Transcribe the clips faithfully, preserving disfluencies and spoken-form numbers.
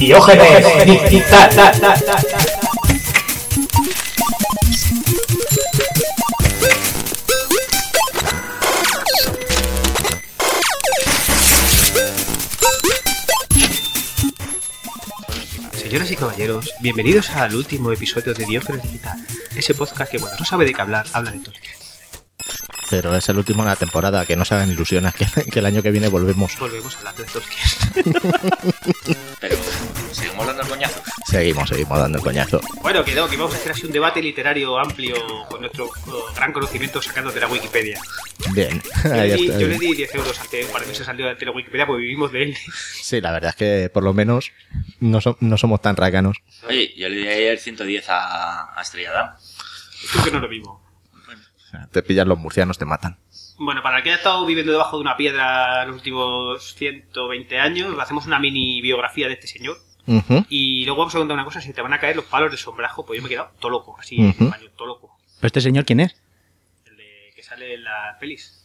Diógenes Digital. Señoras y caballeros, bienvenidos al último episodio de Diógenes Digital, ese podcast que cuando no sabe de qué hablar, habla de Tolkien. Pero es el último de la temporada, que no se hagan ilusiones, que, que el año que viene volvemos. Volvemos hablando de Tolkien. Pero, ¿seguimos dando el coñazo? Seguimos, seguimos dando el coñazo. Bueno, que no, que vamos a hacer así un debate literario amplio con nuestro uh, gran conocimiento sacando de la Wikipedia. Bien. Yo, Ahí le di, está. yo le di diez euros hace un par de meses salió de la Wikipedia porque vivimos de él. Sí, la verdad es que por lo menos no, so- no somos tan rácanos. Oye, yo le di ayer ciento diez a, a Estrella Damm. Creo que no lo vivo. O sea, te pillan los murcianos, te matan. Bueno, para el que haya estado viviendo debajo de una piedra los últimos ciento veinte años, hacemos una mini biografía de este señor. Ujú. Y luego vamos a contar una cosa, si te van a caer los palos de sombrajo, pues yo me he quedado todo loco, así, Ujú. en español, todo loco. ¿Pero este señor quién es? El de que sale en las pelis.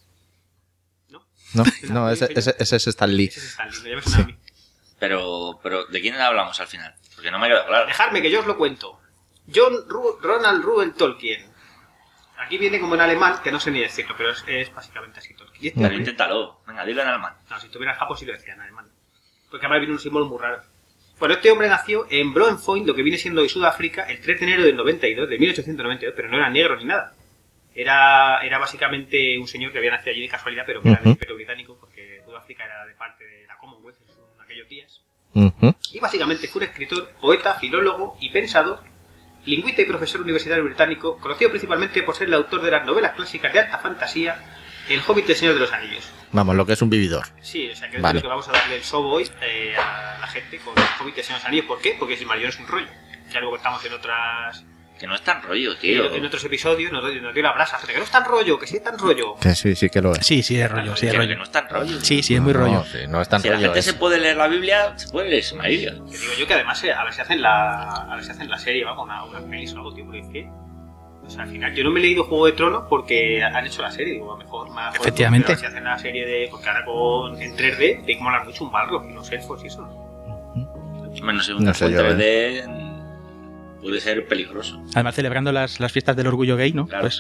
¿No? No, no ese, ese, ese es Stan Lee. Ese es Stanley, me llamas a mí. Pero, pero, ¿de quién hablamos al final? Porque no me ha quedado claro. Dejadme que yo os lo cuento. John Ru- Ronald Reuel Tolkien. Aquí viene como en alemán, que no sé ni decirlo, pero es, es básicamente así Tolkien. Y este Pero hombre- inténtalo. Venga, dilo en alemán. No, si tuviera japo sí lo decía en alemán. Porque además viene un símbolo muy raro. Bueno, este hombre nació en Bloemfontein, lo que viene siendo hoy Sudáfrica, el tres de enero del noventa y dos, de mil ochocientos noventa y dos, pero no era negro ni nada. Era, era básicamente un señor que había nacido allí de casualidad, pero que era del Ujú. Imperio Británico, porque Sudáfrica era de parte de la Commonwealth en aquellos días. Ujú. Y básicamente fue un escritor, poeta, filólogo y pensador, lingüista y profesor universitario británico, conocido principalmente por ser el autor de las novelas clásicas de alta fantasía, El Hobbit y El Señor de los Anillos. Vamos, lo que es un vividor. Sí, o sea que es Vale. lo que vamos a darle el sobo hoy eh, a la gente con El Hobbit y El Señor de los Anillos. ¿Por qué? Porque el Silmarillion es un rollo. Ya lo contamos en otras Que no es tan rollo, tío. en otros episodios, nos, dio- nos dio la brasa. Que no es tan rollo, que sí es tan rollo. Que sí, sí que lo es. Sí, sí, es rollo, sí, es Que- rollo. que no es tan rollo. Sí, sí, es muy No, rollo. sí, no es tan Si la rollo. gente es- se puede leer la Biblia, se puede leer Silmarillion. Que digo yo que además eh, a ver si hacen la a ver si hacen la serie, vamos, una, una pelis o algo, tío, porque es que o sea, al final yo no me he leído Juego de Tronos porque han hecho la serie, digo, a lo mejor más Efectivamente. pero a ver si hacen la serie de porque ahora con en tres D te mola mucho un Balrog y los elfos y eso. Bueno, no sé, No un sé yo, tres D puede ser peligroso. Además, celebrando las, las fiestas del orgullo gay, ¿no? Claro. Pues,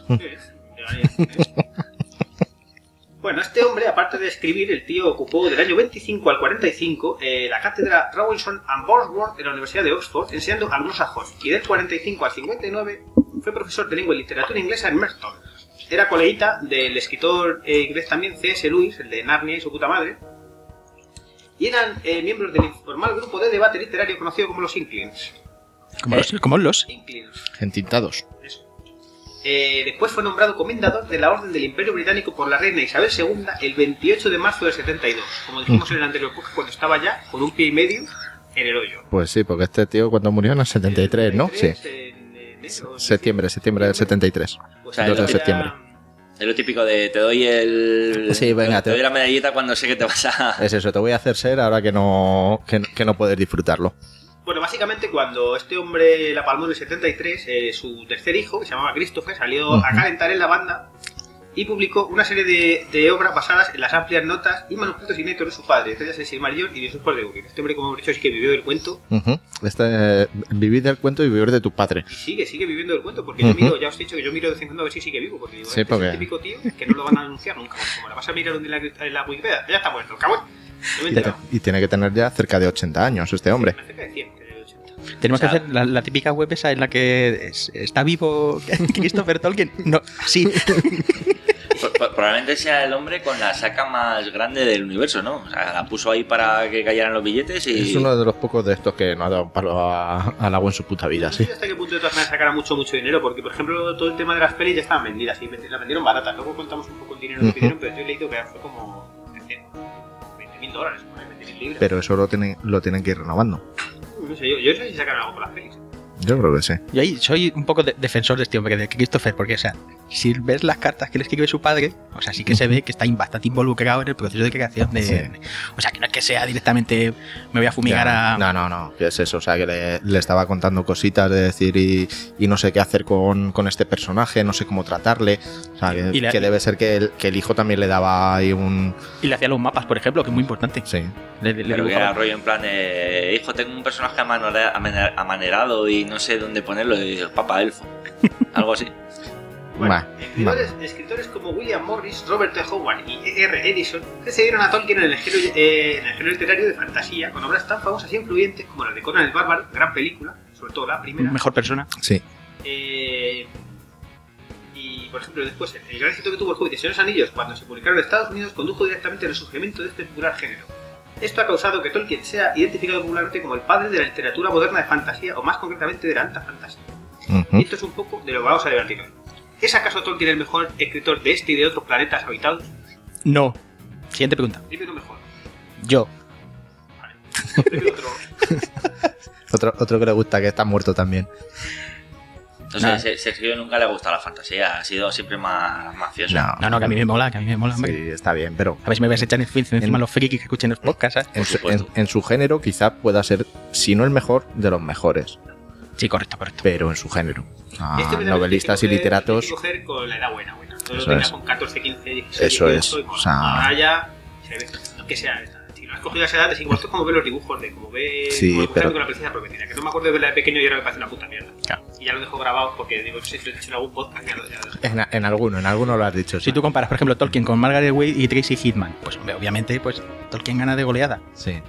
Bueno, este hombre, aparte de escribir, el tío ocupó del año veinticinco al cuarenta y cinco eh, la cátedra Rawlinson and Wordsworth en la Universidad de Oxford, enseñando anglosajón. Y del cuarenta y cinco al cincuenta y nueve fue profesor de lengua y literatura inglesa en Merton. Era coleguita del escritor eh, inglés también C S Lewis, el de Narnia y su puta madre. Y eran eh, miembros del informal grupo de debate literario conocido como los Inklings. como, los, como los. Inklings. Entintados. Eso. Eh, después fue nombrado comendador de la Orden del Imperio Británico por la reina Isabel segunda el veintiocho de marzo del setenta y dos. Como dijimos en el anterior podcast, cuando estaba ya con un pie y medio en el hoyo. Pues sí, porque este tío cuando murió en el setenta y tres, ¿no? Sí. En enero, Septiembre, septiembre del setenta y tres. O sea, dos de era- septiembre. Es lo típico de te doy el. Sí, venga, te te- doy la medallita cuando sé que te vas a. Es eso, te voy a hacer ser ahora que no, que, que no puedes disfrutarlo. Bueno, básicamente cuando este hombre la palmó en el setenta y tres, eh, su tercer hijo, que se llamaba Christopher, salió Ujú. a calentar en la banda y publicó una serie de, de obras basadas en las amplias notas y manuscritos inéditos de su padre, entre ellas el Silmarillion y Dios de Urim. Este hombre, como hemos dicho, sí que vivió del cuento Ujú. Este, eh, vivir del cuento y vivir de tu padre. y sigue, sigue viviendo del cuento, porque yo Ujú. miro, ya os he dicho que yo miro de vez en cuando a ver si sigue vivo, porque digo, Sí, este porque- es el típico tío que no lo van a anunciar nunca, porque como la vas a mirar en la, en la Wikipedia, ya está muerto, cabrón. No me he Y, te- enterado. y tiene que tener ya cerca de ochenta años este hombre. Me acerca de cien, que de ochenta. Tenemos O sea- que hacer la, la típica web esa en la que es- está vivo Christopher Tolkien. No, sí. Pro- pro- Probablemente sea el hombre con la saca más grande del universo, ¿no? O sea, la puso ahí para que cayeran los billetes y. Es uno de los pocos de estos que no ha dado un palo a- al agua en su puta vida, No sé sí. hasta qué punto de todas maneras sacará mucho, mucho dinero, porque por ejemplo todo el tema de las pelis ya estaban vendidas y las vendieron baratas. Luego contamos un poco el dinero que Ujú. pidieron, pero yo he leído que fue como veinte mil dólares, por veinte mil libras. Pero eso lo tienen, lo tienen que ir renovando. No sé, yo, yo no sé si sacaron algo con las pelis. Yo creo que sí. Yo ahí soy un poco de- defensor de este hombre, de Christopher, porque, o sea, si ves las cartas que le escribe su padre, o sea, sí que se ve que está bastante involucrado en el proceso de creación de... Sí. O sea, que no es que sea directamente me voy a fumigar Ya, a... No, no, no, que es eso, o sea, que le, le estaba contando cositas de decir y, y no sé qué hacer con, con este personaje, no sé cómo tratarle, o sea, que, Y la- que debe ser que el, que el hijo también le daba ahí un... Y le hacía los mapas, por ejemplo, que es muy importante. Sí, Le, le Pero que dibujaba. era rollo en plan, eh, hijo, tengo un personaje amanera- amane- amanerado y no sé dónde ponerlo. Y digo, papá elfo. Algo así. Bueno, Va, escritores, escritores como William Morris, Robert T. Howard y E R Edison precedieron a Tolkien en el, género, eh, en el género literario de fantasía con obras tan famosas e influyentes como las de Conan el Bárbaro, gran película, sobre todo la primera. Mejor persona. sí. Eh, y, por ejemplo, después, el gran éxito que tuvo el Hobbit y el Señor de los Anillos cuando se publicaron en Estados Unidos condujo directamente al resurgimiento de este popular género. Esto ha causado que Tolkien sea identificado popularmente como el padre de la literatura moderna de fantasía, o más concretamente de la alta fantasía. Ujú. Y esto es un poco de lo que vamos a debatir hoy. ¿Es acaso Tolkien el mejor escritor de este y de otros planetas habitados? No. Siguiente pregunta. Dime lo mejor. Yo. Dime otro. Otro, otro que le gusta, que está muerto también. Entonces, Nada. se- Sergio nunca le ha gustado la fantasía. Ha sido siempre más mafioso. No, No, no, que a mí me mola, que a mí me mola, hombre. sí, está bien, pero A ver si me vais a echar en encima En- los frikis que escuchen los podcasts, ¿sabes? en Por su, supuesto. en- en su género quizá pueda ser, si no el mejor, de los mejores, Sí, correcto, correcto. pero en su género. A Este me da- novelistas y hay que coger- literatos, Hay que coger con la edad buena, buena. Todo lo Eso tenga es. con catorce, quince, dieciséis, Eso dieciocho, es, y mola. o sea- Ahora ya se ve. No que sea esta. Si no has cogido esa edad, es igual. Esto es como ver los dibujos de como ve Sí, como el pero- con la princesa prometida. Que no me acuerdo de verla de pequeño y ahora me parece una puta mierda. Claro. Y ya lo dejo grabado porque digo, no sé si lo he dicho en algún podcast. Ya lo, ya lo dejo. en, en alguno, en alguno lo has dicho. Si tú comparas, por ejemplo, Tolkien con Margaret Wade y Tracy Hitman, pues hombre, obviamente, pues Tolkien gana de goleada. Sí, Es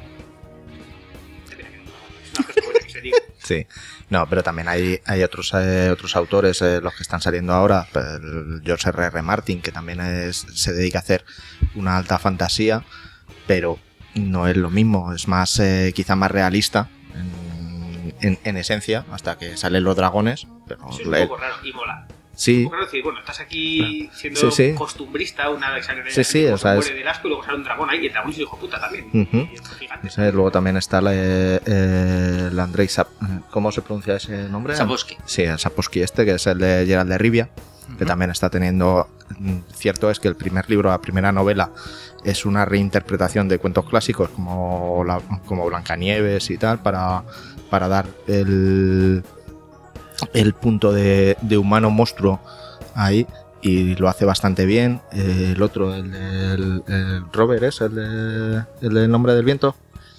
una cosa buena que se diga. sí. No, pero también hay, hay otros eh, otros autores, eh, los que están saliendo ahora, el George R R. Martin, que también es, se dedica a hacer una alta fantasía, pero no es lo mismo, es más eh, quizá más realista en, en, en esencia, hasta que salen los dragones. Pero Eso es un le- poco raro y mola. sí, Un poco raro decir, bueno, estás aquí siendo Sí, sí. costumbrista, una sangre Sí, sí, o sea, muere es- del asco y luego sale un dragón ahí y el dragón es un hijo de puta también. Ujú. Y es gigante. ese, luego también está la, eh, el Andrei Sap- ¿cómo se pronuncia ese nombre? Sapkowski. Sí, el Sapkowski este, que es el de Gerald de Rivia, que también está teniendo... Cierto es que el primer libro, la primera novela, es una reinterpretación de cuentos clásicos como, la, como Blancanieves y tal, para, para dar el, el punto de, de humano monstruo ahí, y lo hace bastante bien. Eh, el otro, el del el Robert, es el, de, el del Nombre del Viento.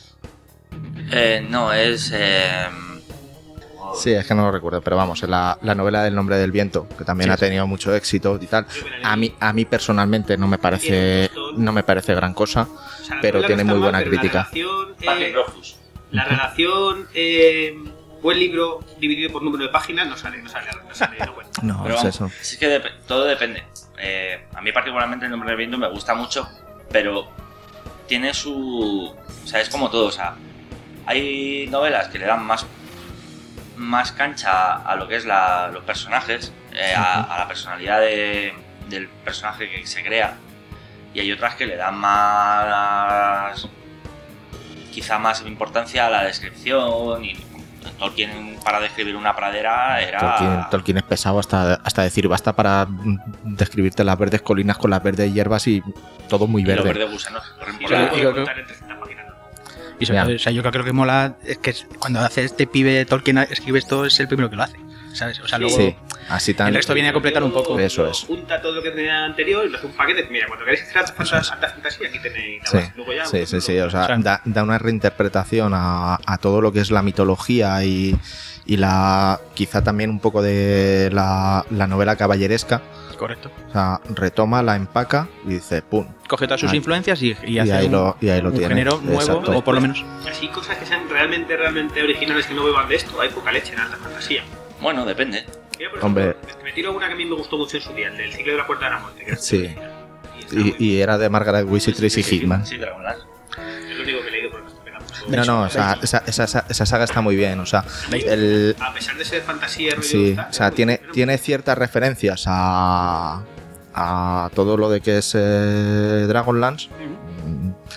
Eh, no, es... eh, Sí, es que no lo recuerdo, pero vamos, en la, la novela del Nombre del Viento, que también Sí, ha sí. tenido mucho éxito y tal. A mí, a mí personalmente no me parece, no me parece gran cosa, O sea, la pero novela tiene no está muy mal, buena pero crítica. La relación, eh, Patrick Rothfuss. la relación eh, buen libro dividido por número de páginas no sale, no sale, no sale, no cuenta. No, Pero es vamos, eso. es que dep- todo depende. Eh, a mí particularmente el Nombre del Viento me gusta mucho, pero tiene su... O sea, es como todo, o sea, hay novelas que le dan más, más cancha a lo que es la, los personajes, eh, a, a la personalidad de- del personaje que se crea, y hay otras que le dan más... quizá más importancia a la descripción, y Tolkien para describir una pradera era... Tolkien, Tolkien es pesado hasta, hasta decir basta para mm, describirte las verdes colinas con las verdes hierbas y todo muy y los verde. verdes gusanos. por Y ejemplo. lo y puedo creo que- contar en trescientas páginas. ¿no? Y sobre Ya. todo, o sea, yo creo que lo que mola es que es- cuando hace este pibe Tolkien escribe esto, es el primero que lo hace, ¿sabes? O sea, luego Sí, así tan... el resto viene a completar un poco. Eso Lo es. Junta todo lo que tenía anterior y lo hace un paquete. Mira, cuando queréis hacer alta fantasía, alta fantasía, aquí tenéis la Sí, base. Luego ya, sí, pues, sí, sí, luego- o sea, O sea, da, da una reinterpretación a, a todo lo que es la mitología y, y la quizá también un poco de la, la novela caballeresca. correcto. O sea, retoma, la empaca y dice ¡pum! Coge todas sus Ahí. influencias y, y Y hace ahí un, lo, y ahí lo un tiene. género nuevo, Exacto. o por lo menos. Así cosas que sean realmente, realmente originales que no beban de esto, hay poca leche en alta fantasía. Bueno, depende. Mira, por Hombre. ejemplo, me- me tiro una que a mí me gustó mucho en su día, el del ciclo de la puerta de la muerte. Que era Sí. y está Y, muy y era de Margaret Weiss y Tracy Hickman. Sí, Dragonlance. bien. Es lo único que he leído porque no estoy pegando. No, no, o sea, esa, esa, esa- esa saga está muy bien. O sea, el, A pesar de ser fantasía, rollo sí, tal, o sea, era muy- tiene, era muy- tiene ciertas referencias a, a todo lo de que es eh, Dragonlance. Mm,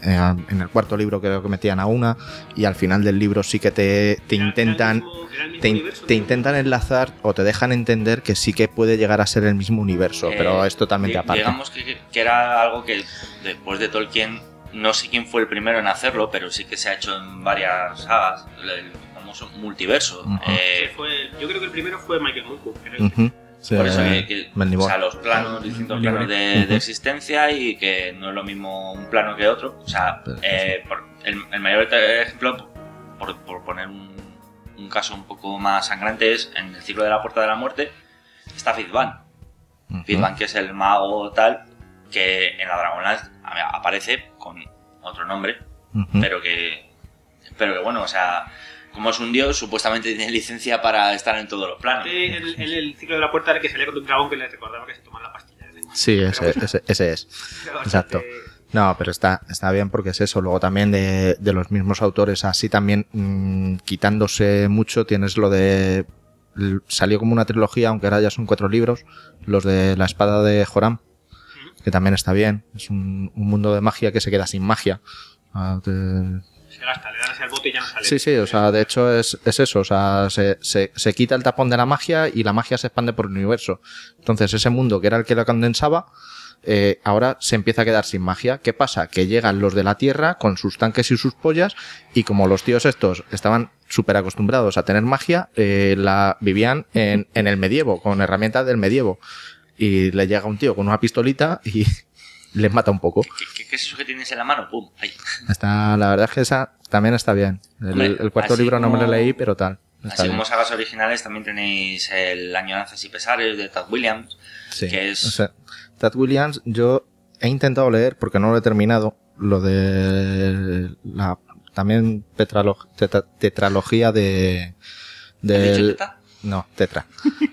eh, en el cuarto libro creo que metían a una, y al final del libro sí que te, te Era- intentan... era el mismo- era el mismo Te, in- universo, te ¿no? intentan enlazar o te dejan entender que sí que puede llegar a ser el mismo universo, Eh, pero es totalmente di- aparte. Digamos que, que era algo que después de Tolkien, no sé quién fue el primero en hacerlo, pero sí que se ha hecho en varias sagas, el, el famoso multiverso. Ujú. Eh, Ese fue- yo creo que el primero fue Michael Moorcock. en el- Ujú. Sí, por eso eh, que, que- Melnibor. o sea, los planos, distintos Melnibor. planos de, de Ujú. existencia, y que no es lo mismo un plano que otro. O sea, Pero- eh, por- el, el mayor ejemplo, por, por poner un, un caso un poco más sangrante, es en el ciclo de la Puerta de la Muerte está Fizban. Ujú. Fizban, que es el mago tal, que en la Dragonlance a- aparece con otro nombre, Ujú. pero que pero que bueno, o sea, como es un dios, supuestamente tiene licencia para estar en todos los planos. En el, en el ciclo de la puerta era que salía con un dragón que le recordaba que se tomaba la pastilla. de lengua. Sí, Pero ese, bueno, ese, ese es. era Exacto. bastante- No, pero está, está bien porque es eso. Luego también de, de los mismos autores, así también mmm, quitándose mucho, tienes lo de... l- Salió como una trilogía, aunque ahora ya son cuatro libros, los de La espada de Joram, que también está bien. Es un, un mundo de magia que se queda sin magia. Ah, te- Se gasta, le dan así al bote y ya no sale. Sí, sí, o sea, de hecho es, es eso, o sea, se, se, se quita el tapón de la magia y la magia se expande por el universo. Entonces ese mundo que era el que lo condensaba, eh, ahora se empieza a quedar sin magia. ¿Qué pasa? Que llegan los de la Tierra con sus tanques y sus pollas, y como los tíos estos estaban súper acostumbrados a tener magia, eh, la vivían en, en el medievo, con herramientas del medievo. Y le llega un tío con una pistolita y les mata un poco. ¿Qué, qué- qué es eso que tienes en la mano? ¡Pum! Ahí. Está, la verdad es que esa también está bien. El, Hombre, el cuarto así libro no me lo como- leí, pero tal. Está Así bien. como sagas originales, también tenéis el Añoranzas y Pesares de Tad Williams, Sí. que es- O sea, Tad Williams, yo he intentado leer, porque no lo he terminado, lo de la también petralo- teta- tetralogía de... ¿has dicho del teta? No, tetra.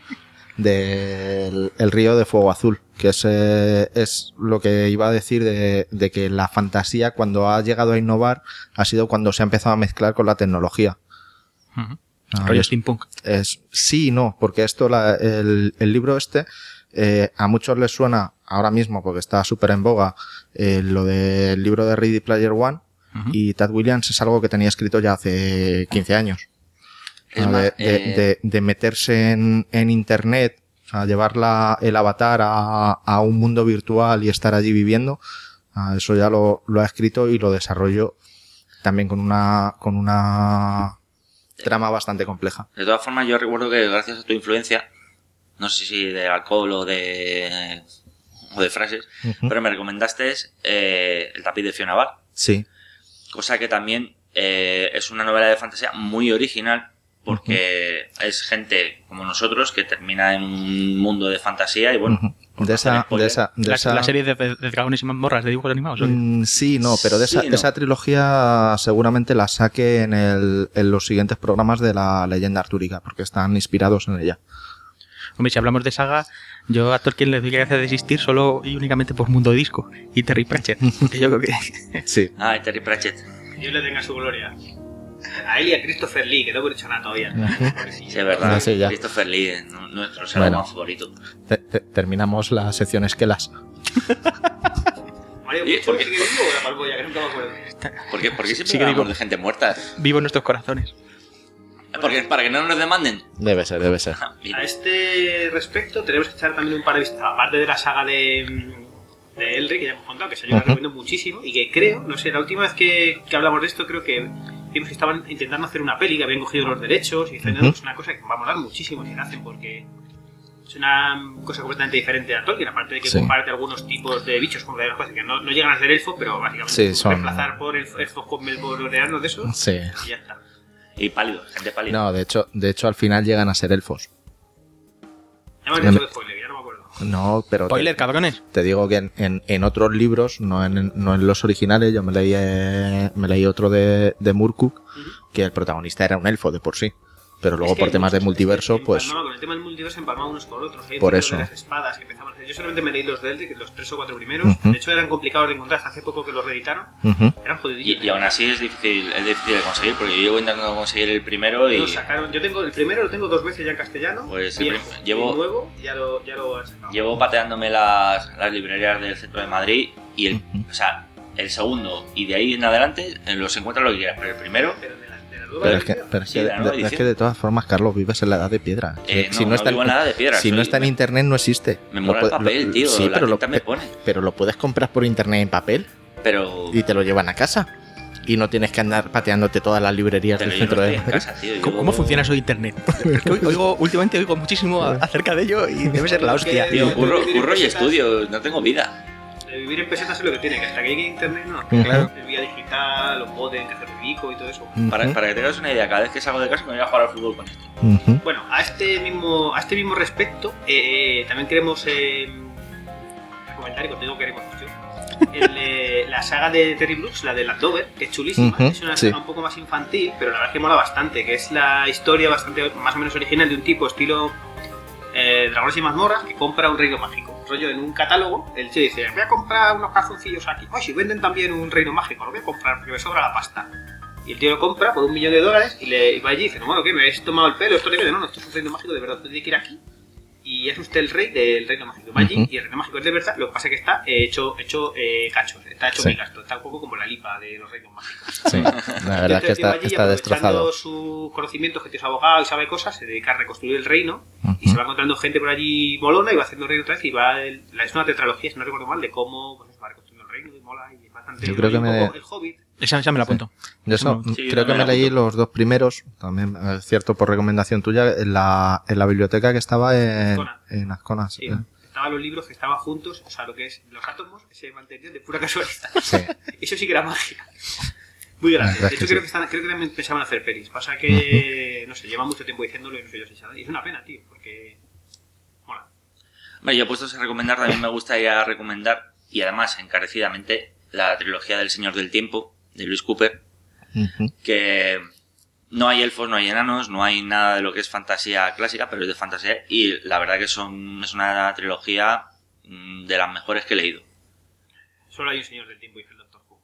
Del El río de fuego azul, que es, eh, es lo que iba a decir de, de que la fantasía, cuando ha llegado a innovar, ha sido cuando se ha empezado a mezclar con la tecnología. Ujú. Ah, Rollo es- steampunk. es, sí y no, porque esto, la- el, el libro este, eh, a muchos les suena ahora mismo, porque está súper en boga, eh, lo del libro de Ready Player One, Ujú. y Tad Williams es algo que tenía escrito ya hace quince años. Es Ah, más, de, de- eh, de- de meterse en, en internet, o sea, llevar la- el avatar a, a un mundo virtual y estar allí viviendo, ah, eso ya lo, lo ha escrito y lo desarrolló también con una, con una trama bastante compleja. De todas formas, yo recuerdo que gracias a tu influencia, no sé si de alcohol o de o de frases, Ujú. pero me recomendaste eh, El tapiz de Fiona Ball, Sí. cosa que también eh, es una novela de fantasía muy original, porque es gente como nosotros que termina en un mundo de fantasía y bueno, Ujú. por De no hacer esa, spoiler, de esa, de La, esa- la serie de, de dragones y mazmorras de dibujos animados. ¿o qué? Mm, sí, no, pero de esa, Sí, de no. esa trilogía seguramente la saque en, el, en los siguientes programas de la leyenda artúrica, porque están inspirados en ella. Hombre, si hablamos de saga, yo a Tolkien le doy gracias de existir solo y únicamente por Mundo Disco y Terry Pratchett. Que yo creo que... Sí. Ah, y Terry Pratchett. Que Dios le tenga su gloria. A él y a Christopher Lee, que no hemos dicho nada todavía. Sí, es verdad. No sé, ya. Christopher Lee, eh, nu- nuestro ser Bueno. humano favorito. Te- te- terminamos la sección esquelas. Mario, ¿Y ¿por por qué qué? sigue vivo o la palmoya? Que nunca me acuerdo. ¿Por qué, por qué siempre Sí que hablamos digo- de gente muerta? Vivo en nuestros corazones. Porque, para que no nos demanden. Debe ser, debe ser. Ah, mira. A este respecto tenemos que echar también un par de vistas, aparte de la saga de, de Elric, que ya hemos contado, que esa yo la Ujú. recomiendo muchísimo, y que creo, no sé, la última vez que, que hablamos de esto, creo que vimos que estaban intentando hacer una peli, que habían cogido los derechos, y diciendo, Ujú. es una cosa que va a molar muchísimo si la hacen, porque es una cosa completamente diferente a Tolkien, aparte de que Sí. comparte algunos tipos de bichos, como de las cosas que no, no llegan a ser elfos, pero básicamente Sí, son- reemplazar por el- elfos con melboreanos de esos, Sí. y ya está. Y pálido, gente pálida. No, de hecho, de hecho al final llegan a ser elfos. Ya me han No hecho me- de spoiler, ya no me acuerdo. No, pero te, Spoiler, cabrones. te digo que en, en, en otros libros, no en, no en los originales, yo me leí, eh, me leí otro de, de Murkuk, que el protagonista era un elfo de por sí. Pero luego Es que por hay temas de muchos, multiverso, es que pues... empalmaba con el tema del multiverso empalmaba unos con otros. Hay Por libros eso. de las espadas que empezamos a hacer. Yo solamente me leí los de Elric, los tres o cuatro primeros. Ujú. De hecho eran complicados de encontrar hasta hace poco que los reeditaron. Ujú. Eran Y, jodidillos. y aún así es difícil, es difícil de conseguir, porque yo llevo intentando conseguir el primero y Lo sacaron. Yo tengo el primero, lo tengo dos veces ya en castellano. Pues el viejo, prim- llevo- y nuevo, ya lo, ya lo han sacado. llevo pateándome las, las librerías del centro de Madrid y el, Ujú. o sea, el segundo y de ahí en adelante eh, los encuentras lo que quieras, pero el primero... Pero de la, de la nueva Pero es que, edición. pero es Sí, que, de la nueva de, es edición. que de todas formas, Carlos, vives en la edad de piedra. Eh, si no, no, está, no vivo en la edad de piedra, si soy- no está en internet, no existe. Me Lo mola el pu- papel, lo- tío, Sí, la pero lo, tinta me pe- pone. pero lo puedes comprar por internet en papel Pero... y te lo llevan a casa. Y no tienes que andar pateándote todas las librerías Pero del yo no centro estoy de en Madrid. casa, tío. ¿Cómo, yo- cómo funciona eso de internet? Porque oigo, últimamente oigo muchísimo a- acerca de ello y debe ser la hostia. Tío, curro, Vivir en curro y pesetas. estudio, no tengo vida. De vivir en pesetas es lo que tiene, que hasta que llegue internet no. Claro. El vía digital, los modem, que hacer rico y todo eso. Para, Ujú, para que tengas una idea, cada vez que salgo de casa me voy a jugar al fútbol con esto. ujú. Bueno, a este mismo, a este mismo respecto, eh, eh, también queremos eh, recomendar, y cuando digo queremos mucho, el, eh, la saga de Terry Brooks, la de Landover, que es chulísima. Ujú, Es una sí. saga un poco más infantil, pero la verdad es que mola bastante, que es la historia bastante más o menos original de un tipo estilo eh, Dragones y mazmorras que compra un reino mágico. Rollo en un catálogo, el tío dice, voy a comprar unos calzoncillos aquí. Ay, si venden también un reino mágico, lo voy a comprar porque me sobra la pasta. Y el tío lo compra por un millón de dólares y le y va allí y dice, no, bueno, ¿qué? ¿Me habéis tomado el pelo? Esto le no, no, esto es un reino mágico de verdad, usted tiene que ir aquí. Y es usted el rey del reino mágico. Va allí Ujú. y el reino mágico es de verdad, lo que pasa es que está eh, hecho, hecho eh, cachos, está hecho Sí. migas, está un poco como la lipa de los reinos mágicos. Sí, la verdad es que Entonces, el tío está, va allí y está aprovechando destrozado. su conocimiento, que es abogado y sabe cosas, se dedica a reconstruir el reino y Ujú. se va encontrando gente por allí molona y va haciendo el reino otra vez y va el- la- es una tetralogía, si no recuerdo mal, de cómo pues, va reconstruyendo el reino y mola y es bastante Yo creo que un me- poco el Hobbit. Esa, esa me la apunto. Yo eso, Sí, creo que también me leí apunto. los dos primeros, también es cierto por recomendación tuya, en la, en la biblioteca que estaba en Azcona. en Azcona. Sí, Sí. estaban los libros que estaban juntos, o sea, lo que es los átomos se mantenían de pura casualidad. Sí. Eso sí que era magia. Muy grande. La verdad De es hecho, que creo, sí. que están, creo que también pensaban hacer pelis. Pasa que, no sé, llevan mucho tiempo diciéndolo y no sé yo si se ha dado. Y es una pena, tío, porque mola. Vale, yo puestos a recomendar, también me gustaría recomendar, y además encarecidamente, la trilogía del Señor del Tiempo, de Lewis Cooper, Ujú. que no hay elfos, no hay enanos, no hay nada de lo que es fantasía clásica, pero es de fantasía, y la verdad que son, es una trilogía mm, de las mejores que he leído. Solo hay un señor del tiempo y es el Doctor Who.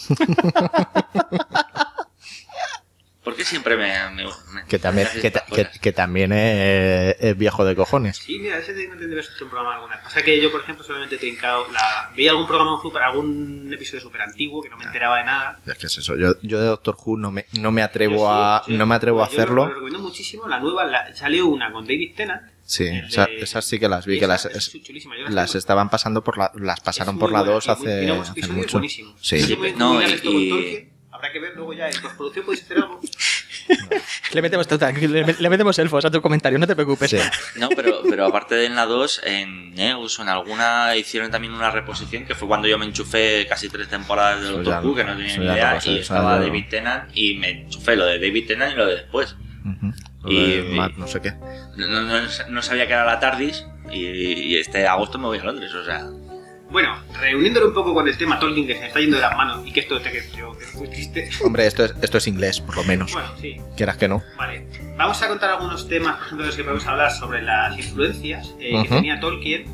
¿Por qué siempre me... me- me- Que también, me haces que, ta- estas que, cosas? que también es, es viejo de cojones. Sí, mira, ese tengo que haber hecho un programa alguna vez. Pasa que yo, por ejemplo, solamente he trincado la... Veía algún programa super, algún episodio súper antiguo que no me enteraba de nada. Es que es eso, yo, yo de Doctor Who no me, no me atrevo Yo sí, a sí. no me atrevo a Yo lo- hacerlo. Lo recomiendo muchísimo. La nueva, la- salió una con David Tennant. Sí, el esa- de- esas sí que las vi, y que esa las, es es- chulísima. Yo las tengo. estaban pasando por la, las pasaron Es por muy la buena dos y muy- hace, tiene unos hace episodios mucho. buenísimos. Sí. No sé muy- No, muy bien y- esto con y- Tolkien. Habrá que ver luego ya en postproducción podéis hacer algo. Le metemos, total, le, le metemos elfos a tu comentario, no te preocupes. Sí. No, pero, pero aparte de en la dos, en Neus o en alguna hicieron también una reposición que fue cuando yo me enchufé casi tres temporadas de Eso Doctor ya Who, no- que no tenía eso ni ya no idea, lo sé, y eso estaba ya no- David Tennant y me enchufé lo de David Tennant y lo de después. Ujú. Lo Y- de Matt no sé qué. No, no- no- no sabía que era la TARDIS y, y este agosto me voy a Londres, o sea... Bueno, reuniéndolo un poco con el tema Tolkien que se me está yendo de las manos y que esto te que yo, que es muy triste. Hombre, esto es, esto es inglés, por lo menos. Bueno, sí. Quieras que no. Vale. Vamos a contar algunos temas, por ejemplo, de los que podemos hablar sobre las influencias eh, que Ujú. tenía Tolkien.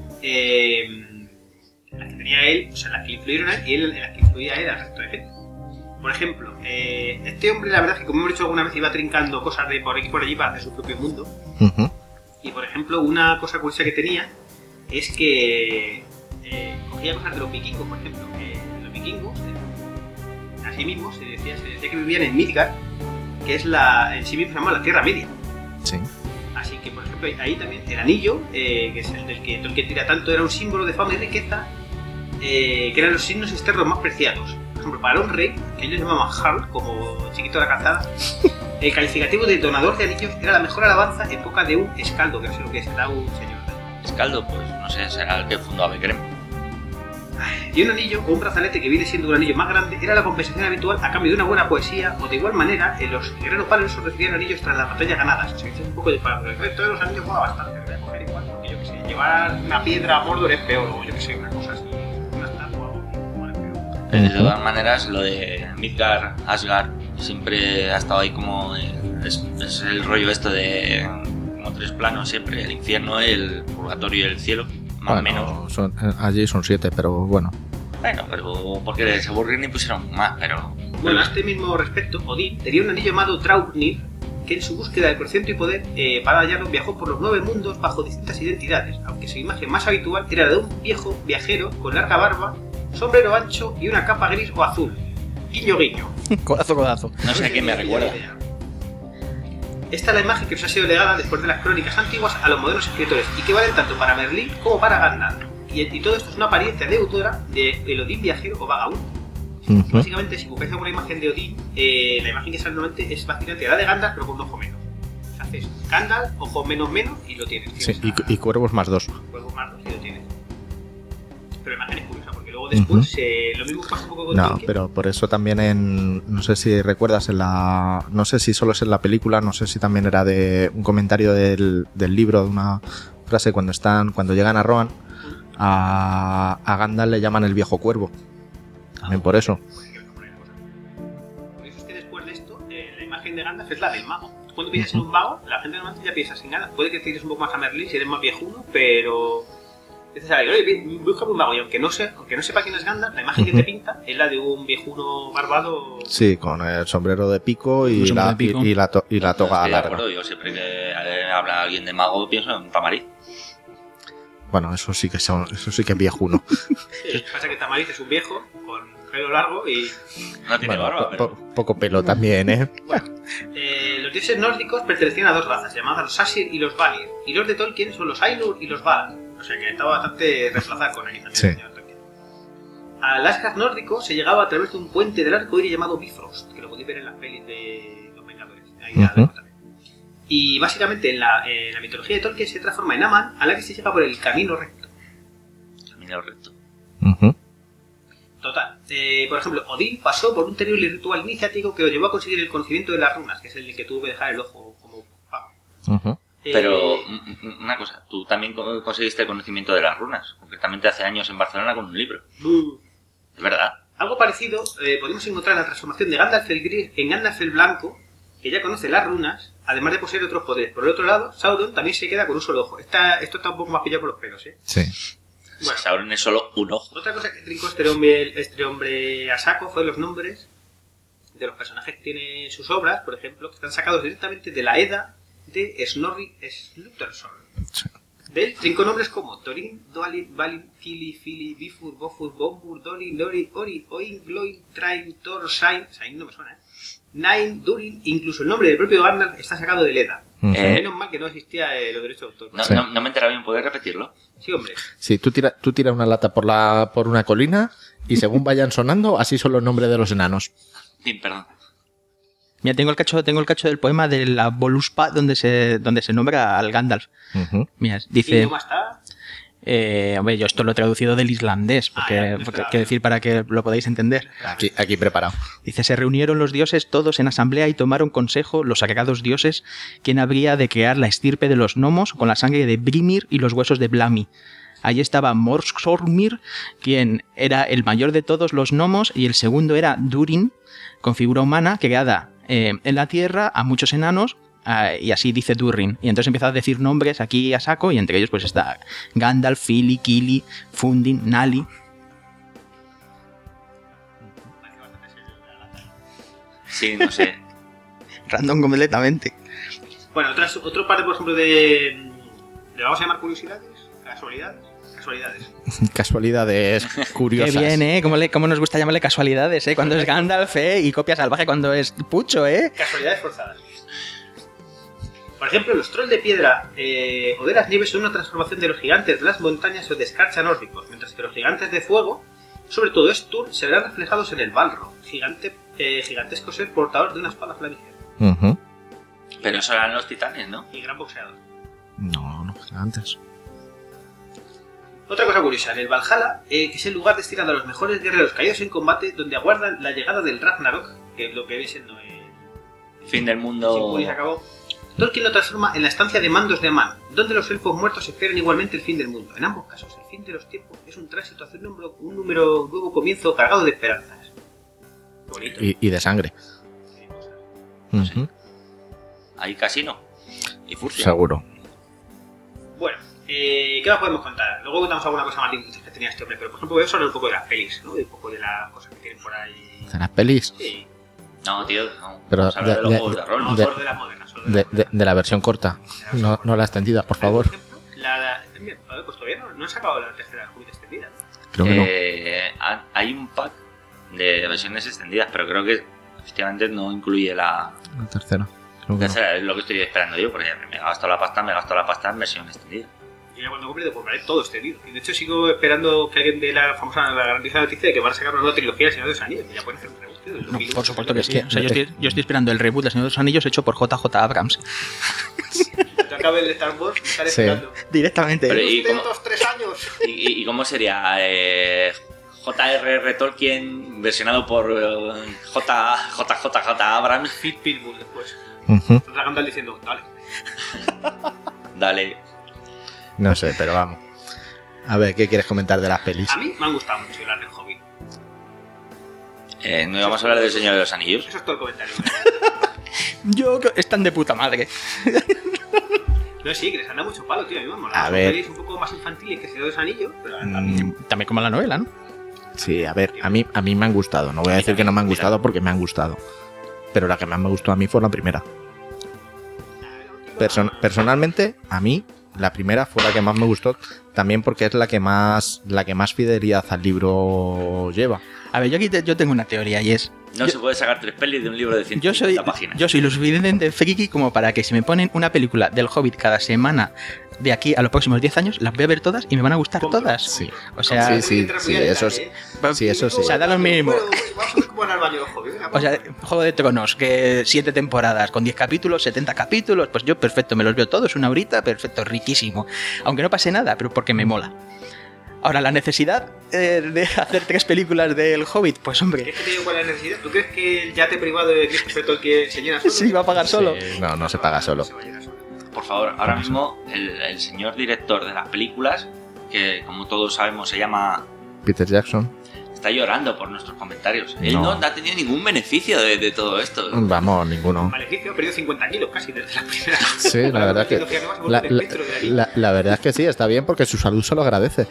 Eh, las que tenía él, o sea, las que le influyeron a él y él en las que influía a él al resto de gente. Por ejemplo, eh, este hombre, la verdad es que como hemos dicho alguna vez, iba trincando cosas de por aquí y por allí para hacer su propio mundo. Ujú. Y por ejemplo, una cosa curiosa que tenía es que eh, cogía cosas de los vikingos, por ejemplo. Que los vikingos, eh, a sí mismos, se decía, se decía que vivían en Midgard, que es la, en sí mismo se llama la Tierra Media. Sí. Así que, por ejemplo, ahí también el anillo, eh, que es el del que Tolkien tira tanto, era un símbolo de fama y riqueza, eh, que eran los signos externos más preciados. Por ejemplo, para un rey, que ellos llamaban Jarl, como chiquito de la calzada, el calificativo de donador de anillos era la mejor alabanza en boca de un escaldo, que no sé lo que es, era un señor. Escaldo, pues no sé, será el que fundó Avecrem. Y un anillo o un brazalete que viene siendo un anillo más grande era la compensación habitual a cambio de una buena poesía, o de igual manera, en los guerreros palosos recibían anillos tras las batallas ganadas. O sea, que es un poco de para el resto de los anillos mola bastante, voy a coger igual, porque yo que sé, llevar una piedra a Mordor es peor, o yo que sé, una cosa así, una estatua o algo, igual es peor. De todas maneras, lo de Midgard, Asgard, siempre ha estado ahí como... eh, Es, es el rollo esto de... como tres planos siempre, el infierno, el purgatorio y el cielo, más o Bueno, menos. son- eh, allí son siete, pero bueno. Bueno, pero porque se aburrieron y pusieron más, pero... Bueno, a este mismo respecto, Odín tenía un anillo llamado Draupnir, que en su búsqueda de conocimiento y poder eh, para hallarlo viajó por los nueve mundos bajo distintas identidades, aunque su imagen más habitual era la de un viejo viajero con larga barba, sombrero ancho y una capa gris o azul. Guiño, guiño. Codazo, codazo. No sé a quién me recuerda. Esta es la imagen que os ha sido legada después de las crónicas antiguas a los modernos escritores y que valen tanto para Merlín como para Gandalf. Y, y todo esto es una apariencia deudora de el Odín viajero o vagabundo. Ujú. Básicamente, si buscáis alguna imagen de Odín, eh, la imagen que sale normalmente es básicamente la de Gandalf, pero con un ojo menos. O sea, haces Gandalf, ojo menos menos y lo tienes. Sí, Tienes y, y cuervos más dos. a Cuervo más dos y lo tienes. Pero la imagen es curiosa porque luego después Ujú. eh, lo mismo pasa un poco con No, Tolkien. pero por eso también en. No sé si recuerdas en la. No sé si solo es en la película, no sé si también era de un comentario del, del libro, de una frase cuando están. Cuando llegan a Rohan, a, a Gandalf le llaman el viejo cuervo. También por eso. Por eso es que después de esto, eh, la imagen de Gandalf es la del mago. Tú cuando piensas en un mago, la gente normalmente ya piensa sin nada. Puede que tires un poco más a Merlín si eres más viejuno, pero dices a alguien, oye, búscame un mago. Y aunque no, sé, aunque no sepa quién es Gandalf, la imagen que te pinta es la de un viejuno barbado. Sí, con el sombrero de pico y, Un sombrero la, de pico. y, y la, to- y la toga Estoy de larga. acuerdo, yo siempre que eh, habla alguien de mago pienso en Tamariz. Bueno, eso sí que son, eso sí que es viejuno. Sí, pasa que Tamariz es un viejo con pelo largo y No tiene Bueno, barba, po- pero... po- poco pelo también, ¿eh? Eh, los dioses nórdicos pertenecían a dos razas, llamadas los Asir y los Valir. Y los de Tolkien son los Ainur y los Valar. O sea que estaba bastante desplazado con aquí también Sí. el señor Tolkien. Al Asgard nórdico se llegaba a través de un puente del arco iris llamado Bifrost, que lo podéis ver en las pelis de los Vengadores. Ahí Ujú. la dejo también. Y básicamente en la, en la mitología de Tolkien se transforma en Aman, a la que se llega por el camino recto. Camino recto. Ujú. Total. Eh, por ejemplo, Odín pasó por un terrible ritual iniciático que lo llevó a conseguir el conocimiento de las runas, que es el que tuvo que dejar el ojo como pago. Ujú. Eh, Pero, mm, mm, una cosa, tú también co- conseguiste el conocimiento de las runas, concretamente hace años en Barcelona con un libro. buh. ¿Es verdad? Algo parecido eh, podemos encontrar en la transformación de Gandalf el Gris en Gandalf el Blanco, que ya conoce las runas, además de poseer otros poderes. Por el otro lado, Sauron también se queda con un solo ojo. Esta, esto está un poco más pillado por los pelos, ¿eh? Sí. Bueno, Sauron es solo un ojo. otra cosa que trincó este hombre, este hombre a saco fue los nombres de los personajes que tienen sus obras, por ejemplo, que están sacados directamente de la Edda de Snorri Sturluson. Sí. De él trincó nombres como Thorin, Dwalin, Balin, Kili, Fili, Bifur, Bofur, Bombur, Dolin, Lori, Ori, Oin, Gloin, Train, Thor, Sain, Sain no me suena, ¿eh? Nain, Durin, incluso el nombre del propio Gandalf está sacado del Edda. Ujú. Eh, Menos mal que no existía eh, los derechos de autor. No, Sí. no, no me he enterado bien, ¿puedes repetirlo? Sí, hombre. Sí, tú tiras tú tira una lata por, la, por una colina y según vayan sonando, así son los nombres de los enanos. Sí, perdón. Mira, tengo el cacho, tengo el cacho del poema de la Voluspa donde se, donde se nombra al Gandalf. Ujú. Mira, ¿Qué dice, idioma está? eh, hombre, yo esto lo he traducido del islandés, Ah, porque, ya, porque claro. quiero decir para que lo podáis entender. Aquí, aquí preparado. Dice, se reunieron los dioses todos en asamblea y tomaron consejo los sagrados dioses quién habría de crear la estirpe de los gnomos con la sangre de Brimir y los huesos de Blami. Allí estaba Morsormir, quien era el mayor de todos los gnomos, y el segundo era Durin, con figura humana, creada eh, en la tierra a muchos enanos, eh, y así dice Durin. Y entonces empieza a decir nombres aquí a saco, y entre ellos pues está Gandalf, Fili, Kili, Fundin, Nali. Sí, no sé. Random completamente. Bueno, otras, otro par, de, por ejemplo, de... ¿Le vamos a llamar curiosidades? ¿Casualidades? Casualidades. Casualidades curiosas. Qué bien, ¿eh? ¿Cómo, le, cómo nos gusta llamarle casualidades, ¿eh? Cuando es Gandalf, ¿eh? Y copia salvaje cuando es Pucho, ¿eh? Casualidades forzadas. Por ejemplo, los trolls de piedra eh, o de las nieves son una transformación de los gigantes de las montañas o de escarcha nórdicos, mientras que los gigantes de fuego, sobre todo Stur, se verán reflejados en el Balrog, gigante, eh, gigantesco ser portador de una espada flamígera Ujú. Pero eso eran los titanes, ¿no? y gran boxeador. No, no, antes. Otra cosa curiosa, en el Valhalla, eh, que es el lugar destinado a los mejores guerreros caídos en combate, donde aguardan la llegada del Ragnarok, que es lo que viene siendo el Fin del mundo. Sin se acabó. Tolkien lo transforma en la estancia de mandos de Aman, donde los elfos muertos esperan igualmente el fin del mundo. En ambos casos, el fin de los tiempos es un tránsito hacia un número, un número un nuevo comienzo cargado de esperanzas. Qué bonito. Y, y de sangre. Ujú. Hay casino. Y furcia. Seguro. Bueno, eh, ¿qué más podemos contar? Luego contamos alguna cosa más linda que tenía este hombre, pero por ejemplo voy a hablar un poco de las pelis, ¿no? Y un poco de las cosas que tienen por ahí. ¿De las pelis? Sí, No, tío, no. Pero Vamos a hablar de, de- los de- juegos de rol. no de- solo de las modernas, solo de, De, las de, modernas. de la versión corta. No, no la extendida, por favor. Por ejemplo, la, la, mira, pues todavía no, no han sacado la tercera Hobbit extendida. Creo que Eh, ha- hay un pack de versiones extendidas, pero creo que efectivamente no incluye la no. La tercera. Creo que no. tercera. Es lo que estoy esperando yo, porque me he gastado la pasta, me he gastado la pasta en versión extendida. Yo ya cuando compre lo compraré todo extendido. Y de hecho sigo esperando que alguien dé la famosa, la grandiosa noticia de que van a sacar una nueva trilogía de Señor de los Anillos. Que ya pueden hacer un reboot. tío, de los No, mil por supuesto que sí. sí. O sea, yo estoy, yo estoy esperando el reboot de Señor de los Anillos hecho por J J Abrams. Cuando acabe el Star Wars, estaré Sí. esperando. Directamente. Pero y- Usted cómo- dos, tres años. ¿Y, y- y cómo sería? Eh, J R R Tolkien versionado por eh, J J J J Abrams. Fit Pitbull después. Ujú. Ragandal diciendo, dale. Dale. No sé, pero vamos. A ver, ¿qué quieres comentar de las pelis? A mí me han gustado mucho las del Hobbit. Eh, ¿No íbamos a hablar del Señor de los Anillos? Eso es todo el comentario. Yo creo- están de puta madre. No, sí, que les han dado mucho palo, tío. A mí me han molado. A Son ver. pelis un poco más infantiles que Señor de los Anillos, pero a mí Mm, También como la novela, ¿no? Sí, a ver, a mí, a mí me han gustado. No voy a decir que no me han gustado porque me han gustado. Pero la que más me gustó a mí fue la primera. Person- personalmente, a mí, la primera fue la que más me gustó. También porque es la que más, la que más fidelidad al libro lleva. A ver, yo aquí te- yo tengo una teoría y es... No yo, se puede sacar tres pelis de un libro de ciento yo soy, cincuenta páginas. yo soy lo suficientemente friki como para que si me ponen una película del Hobbit cada semana de aquí a los próximos diez años, las voy a ver todas y me van a gustar Compro. todas. Sí. O sea, Sí, sí, sí, eso es- sí, eso sí. O sea, da lo mismo. Bueno, vamos a ver cómo van al baño los Hobbit. Venga, O sea, vamos. Juego de Tronos, que siete temporadas, con diez capítulos, setenta capítulos, pues yo perfecto, me los veo todos, una horita, perfecto, riquísimo. Aunque no pase nada, pero porque me mola. Ahora, la necesidad eh, de hacer tres películas del Hobbit, pues hombre, ¿Quieres que te digo cuál es la necesidad? ¿Tú crees que el yate privado de Christopher Tolkien se llena solo? sí, va a pagar solo. Sí, no, no se paga solo. Se va a llenar solo. Por favor, ahora mismo el, el señor director de las películas, que como todos sabemos se llama, Peter Jackson. está llorando por nuestros comentarios. Él No. no, ha tenido ningún beneficio de, de todo esto. Vamos, ninguno. Maleficio ha perdido cincuenta kilos casi desde la primera. Sí, la verdad que la, la- la- la verdad es que sí, está bien porque su salud se lo agradece.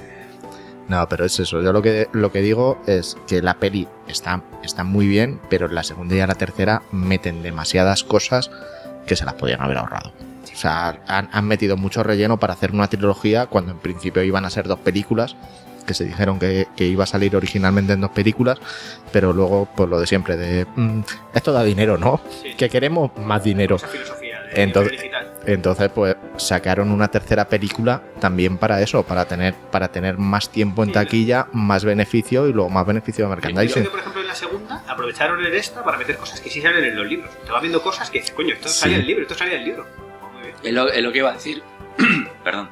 No, pero es eso. Yo lo que, lo que digo es que la peli está, está muy bien, pero en la segunda y en la tercera meten demasiadas cosas que se las podían haber ahorrado. O sea, han, han metido mucho relleno para hacer una trilogía cuando en principio iban a ser dos películas, que se dijeron que, que iba a salir originalmente en dos películas, pero luego, pues lo de siempre, de mm, esto da dinero, ¿no? Sí. Que queremos más dinero. Esa filosofía de Entonces- digital. Entonces, pues sacaron una tercera película también para eso, para tener, para tener más tiempo en Sí, taquilla, más beneficio y luego más beneficio de Yo creo merchandising. que, por ejemplo, en la segunda aprovecharon el extra para meter cosas que sí salen en los libros. Te vas viendo cosas que dices, coño, esto Sí. salía en el libro, esto salía en el libro. Pues muy bien. Es lo, es lo que iba a decir. Perdón.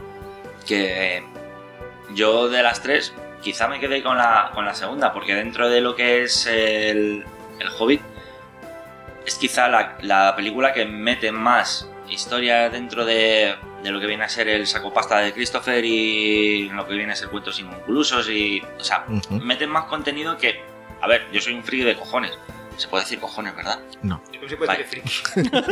Que yo de las tres quizá me quedé con la, con la segunda, porque dentro de lo que es el, el Hobbit, es quizá la, la película que mete más historia dentro de, de lo que viene a ser el sacopasta de Christopher y lo que viene a ser cuentos inconclusos y... O sea, Ujú. meten más contenido que... A ver, yo soy un friki de cojones. Se puede decir cojones, ¿verdad? No. Yo creo que se puede Vale. decir friki.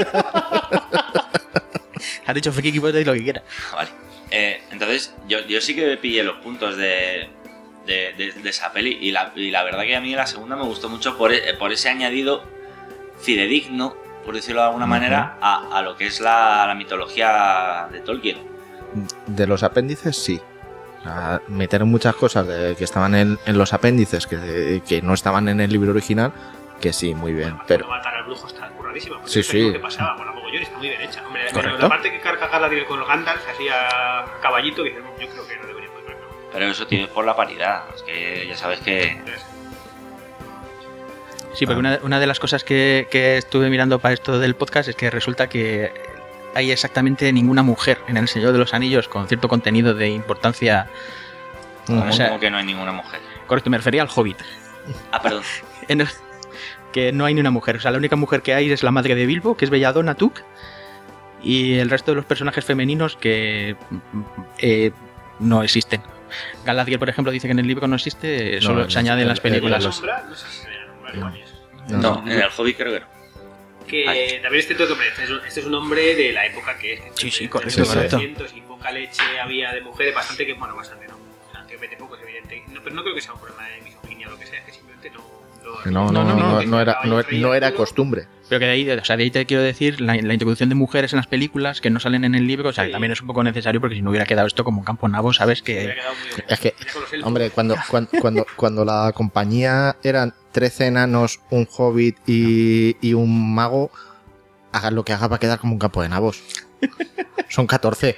Has dicho friki, puedes decir lo que quieras. Vale. Eh, entonces, yo, yo sí que pillé los puntos de, de, de- de esa peli y la, y la verdad que a mí la segunda me gustó mucho por, e- por ese añadido fidedigno, por decirlo de alguna Ujú. manera, a, a lo que es la, la mitología de Tolkien. De los apéndices, sí. O sea, metieron muchas cosas de- que estaban en, en los apéndices que, que no estaban en el libro original, que sí, muy bien. Bueno, Pero matar al brujo está curradísima. Sí, Sí, sí. sí. que pasaba, bueno, mogollón, está muy bien hecha. Hombre, Correcto. la parte que carga Galadriel con los Gandalf, así a, a caballito, que dices, yo creo que no debería poder verlo. Pero eso tiene por la paridad. Es que ya sabes que... Sí, porque Ah. una, una de las cosas que, que estuve mirando para esto del podcast es que resulta que hay exactamente ninguna mujer en El Señor de los Anillos con cierto contenido de importancia. Como, O sea- como que no hay ninguna mujer. Correcto, me refería al Hobbit. Ah, perdón. En el- que no hay ni una mujer. O sea, la única mujer que hay es la madre de Bilbo, que es Belladonna Tuk, y el resto de los personajes femeninos que eh, no existen. Galadriel, por ejemplo, dice que en el libro no existe, No, solo en se añade en el- las películas. La los- sombra, no sé si se le nombra No. igual es. No, No, no. en el Hobbit creo que no. Que Ay. también este todo, hombre, este es, un, este es un hombre de la época que es. que Sí, sí, en correcto, los correcto. novecientos y poca leche había de mujeres, bastante que, bueno, bastante no. O sea, antiguamente poco es evidente. No, pero no creo que sea un problema de misoginia o lo que sea, es que simplemente no, Que no, no, no, no, no era, no, no era costumbre. Pero que de ahí, o sea, de ahí te quiero decir, la, la introducción de mujeres en las películas que no salen en el libro, o sea, Sí. también es un poco necesario porque si no hubiera quedado esto como un campo nabo, ¿sabes? Me hubiera Que quedado muy bien. Es que, Ya con los elfos. hombre, cuando, cuando, cuando, cuando la compañía eran trece enanos, un hobbit y, y un mago, hagan lo que haga va a quedar como un campo de nabos. Son catorce.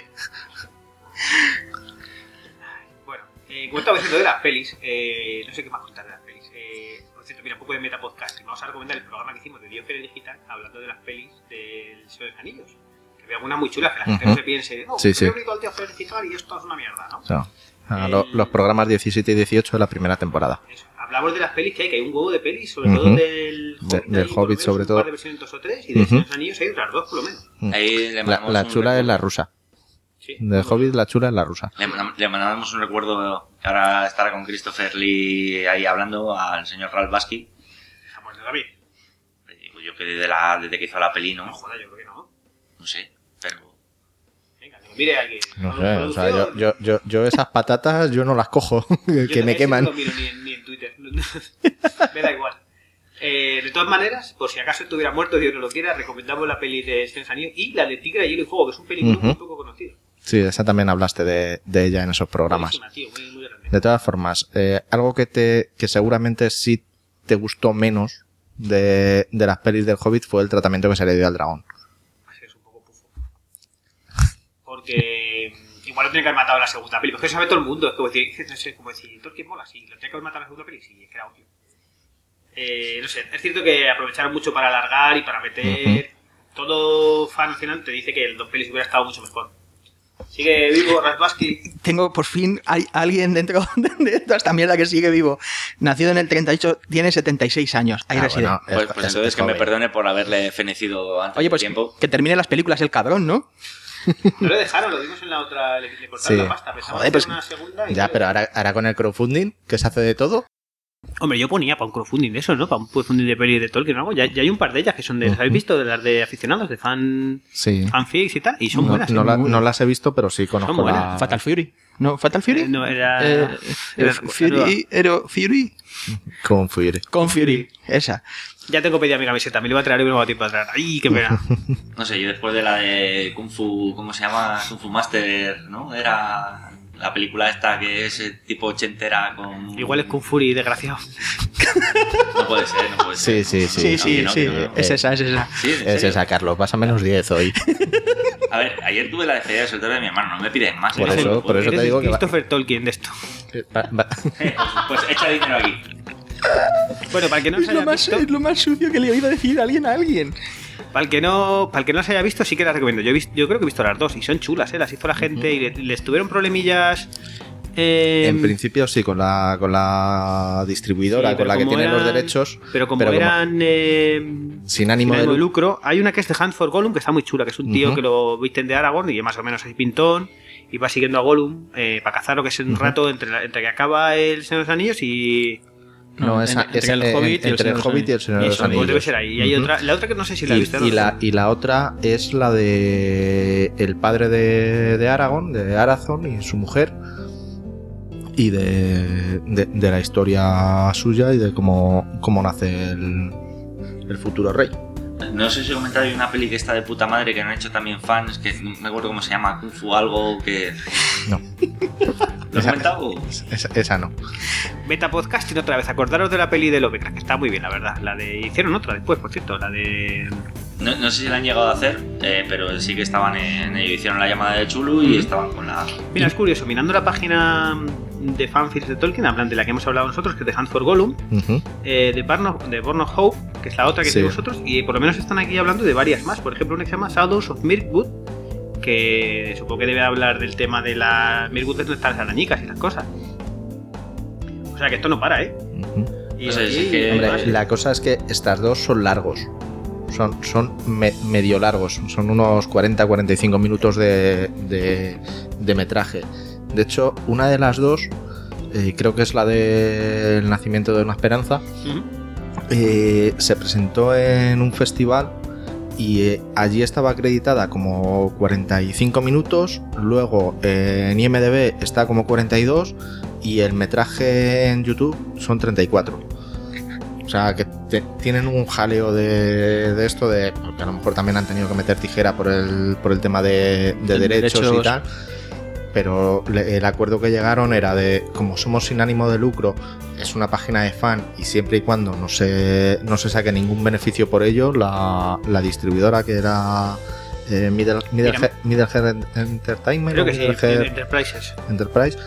Bueno, eh, como estaba diciendo de las pelis, eh, no sé qué más contar de las pelis. Eh, por cierto, mira, un poco de metapodcast. Vamos a recomendar el programa que hicimos de Diógenes Digital hablando de las pelis del Señor de los Anillos. Que había algunas muy chulas que la gente Ujú. no se piense, no, Sí, sí, sí. he oído al Diógenes Digital y esto es una mierda, ¿no? O sea, a lo- los programas diecisiete y dieciocho de la primera temporada. Eso. Hablamos de las pelis que hay, que hay un huevo de pelis, sobre Ujú. todo del De- Hobbit, del hay por lo Hobbit, menos sobre un todo. par de versiones dos o tres, y de Ujú. Señor de los Anillos hay otras dos por lo menos. Ahí le La, mandamos la un chula es recuerdo. la rusa. Sí. De Hobbit, la chula es la rusa. Le, mandam- le mandamos un recuerdo que ahora estará con Christopher Lee ahí hablando al señor Ralph Bakshi. Jamás de David. Le digo yo que desde, la, desde que hizo la peli, No, ¿no? joder, yo creo que no. No sé, pero... Venga, que lo mire alguien. No sé, Producción. o sea, yo, yo, yo, yo esas patatas yo no las cojo, que Yo me ese queman. No lo miro ni en, ni en Twitter. Me da igual. Eh, de todas maneras, por si acaso estuviera muerto, Dios no lo quiera, recomendamos la peli de Señor de los Anillos y la de Tigre, Hielo y Fuego, que es un película Ujú. muy poco conocido. Sí, esa también hablaste de, de ella en esos programas. Buenísima, tío, muy, muy grande. De todas formas, eh, algo que te que seguramente sí te gustó menos de, de las pelis del Hobbit fue el tratamiento que se le dio al dragón. Así es un poco pufo. Porque mm, igual lo tiene que haber matado en la segunda peli. Porque eso sabe todo el mundo. Es como decir, no sé, como decir, Tolkien mola, sí. Lo tiene que haber matado en la segunda peli, sí, es que era obvio. Eh, no sé, es cierto que aprovecharon mucho para alargar y para meter. Todo fan nacional te dice que el dos pelis hubiera estado mucho mejor. Sigue vivo Rasbaski. tengo por fin hay alguien dentro de toda esta mierda que sigue vivo. Nacido en el treinta y ocho, tiene setenta y seis años. Ahí Ah, reside. bueno, Pues, es- pues es- entonces es que me joven. perdone por haberle fenecido antes Oye, de pues tiempo. que termine las películas el cabrón, ¿no? No lo dejaron, lo vimos en la otra. Le, le cortaron Sí. la pasta. Pensaba Joder, hacer pues- una segunda. y Ya, no. pero ahora, ahora con el crowdfunding, que se hace de todo. Hombre, yo ponía para un crowdfunding de eso, ¿no? Para un crowdfunding de peli de Tolkien o algo. Ya, ya hay un par de ellas que son de. ¿Las habéis visto? De las de aficionados, de fan. Sí. fanfics y tal. Y son No, buenas. no ¿eh? la- Muy no buenas. las he visto, pero sí conozco Son buenas. la... Fatal Fury. ¿No? ¿Fatal Fury? Eh, no, era. Eh, era- Fury, Hero Fury. Con Fury. Con Fury, esa. Ya tengo pedida mi camiseta, me lo iba a traer y me lo va a tiempo a traer. ¡Ay, qué pena! No sé, yo después de la de Kung Fu, ¿cómo se llama? Kung Fu Master, ¿no? Era la película esta que es eh, tipo ochentera con... Igual es Kung Fury, desgraciado. No puede ser, no puede ser. Sí, sí, sí. Sí, No, sí, que no, sí. que no, que no. Es esa, es esa. Sí, ¿en Es serio? esa, Carlos. Pásame los diez hoy. A ver, ayer tuve la despedida de soltero de mi hermano, no me pides más. Por ¿eh? eso- No por puedo. eso te Eres digo el que va- Christopher Tolkien de esto. Va- va- Eh, pues, pues echa dinero aquí. Bueno, para el que no Es se lo, haya más, visto, es lo más sucio que le he oído decir a alguien a alguien. para el que no, para el que no se haya visto, sí que las recomiendo. Yo, he vis- yo creo que he visto las dos y son chulas, ¿eh? Las hizo la gente y le- les tuvieron problemillas. eh, En principio sí, con la, con la distribuidora, sí, con pero la que como tienen los eran- derechos, Pero como pero como- eran eh, sin ánimo de de lucro. lucro, hay una que es de Hand for Gollum, que está muy chula, que es un tío Ujú. que lo visten de Aragorn y que más o menos es pintón y va siguiendo a Gollum eh, para cazarlo, que es un Ujú. rato entre, la- entre que acaba el Señor de los Anillos y... No, No, esa, entre esa- el eh, Hobbit y el entre Señor el de los Hobbit y el Señor de los Eso, pues Anillos. debe ser ahí. Y hay Ujú. otra, la otra que no sé si la he Y, visto. y no la, sé. y la otra es la de el padre de, de Aragorn, de Arathorn y su mujer, y de, de, de la historia suya y de cómo, cómo nace el, el futuro rey. No sé si he comentado, hay una peli que está de puta madre que han hecho también fans, que no me acuerdo cómo se llama, Kung Fu algo, que... No, ¿Lo he Esa- comentado? esa, esa no. Meta podcasting otra vez. Acordaros de la peli de Lovecraft, que está muy bien, la verdad. La de. Hicieron otra después, por cierto. La de. No, no sé si la han llegado a hacer, eh, pero sí que estaban en ello. Hicieron la llamada de Chulu y estaban con la... Mira, es curioso. Mirando la página de fanfics de Tolkien, hablan de la que hemos hablado nosotros, que es de Hand for Gollum, Ujú. eh, de Born of, de Born of Hope, que es la otra que Sí. tenéis vosotros, y por lo menos están aquí hablando de varias más. Por ejemplo, una que se llama Shadows of Mirkwood, que supongo que debe hablar del tema de la Mirkwood, es donde están las arañicas y las cosas. O sea que esto no para, ¿eh? Ujú. Y No sé, aquí- es que- Hombre, más. la cosa es que estas dos son largos. Son, son me- medio largos. Son unos cuarenta a cuarenta y cinco minutos de, de, de metraje. De hecho, una de las dos, eh, creo que es la del nacimiento de una esperanza, Ujú. eh, se presentó en un festival y eh, allí estaba acreditada como cuarenta y cinco minutos. Luego eh, en I M D B está como cuarenta y dos y el metraje en YouTube son treinta y cuatro. O sea, que te- tienen un jaleo de, de esto, de porque a lo mejor también han tenido que meter tijera por el, por el tema de, de De derechos, derechos. y tal. Pero le- el acuerdo que llegaron era de, como somos sin ánimo de lucro, es una página de fan y siempre y cuando no se, no se saque ningún beneficio por ello, la, la distribuidora que era eh, Middle, Middle, Mira. Middlehead Entertainment, Creo o que sí, Middlehead Enterprises. Enterprise,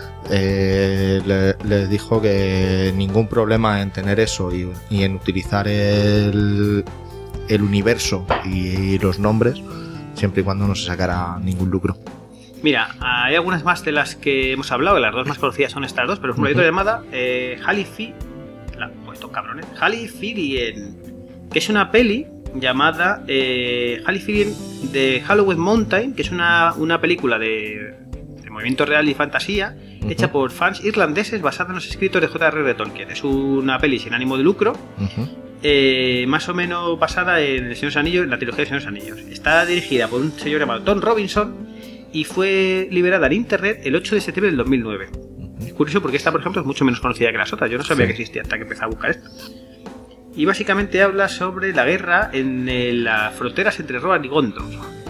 eh, le- les dijo que ningún problema en tener eso y, y en utilizar el, el universo y los nombres, siempre y cuando no se sacara ningún lucro. Mira, hay algunas más de las que hemos hablado, las dos más conocidas son estas dos, pero por ejemplo hay otra Ujú. llamada eh, Halley Fi... La han puesto cabrones. Halley Furien, que es una peli llamada eh, Halley Furien de Halloween Mountain, que es una, una película de, de movimiento real y fantasía, Ujú. hecha por fans irlandeses basada en los escritos de J R R Tolkien. Es una peli sin ánimo de lucro, Ujú. eh, más o menos basada en El Señor de los Anillos, en la trilogía de El Señor de los Anillos. Está dirigida por un señor llamado Tom Robinson y fue liberada en internet el ocho de septiembre del dos mil nueve. Es curioso porque esta, por ejemplo, es mucho menos conocida que las otras. Yo no sabía Sí. que existía hasta que empecé a buscar esto. Y básicamente habla sobre la guerra en eh, las fronteras entre Rohan y Gondor.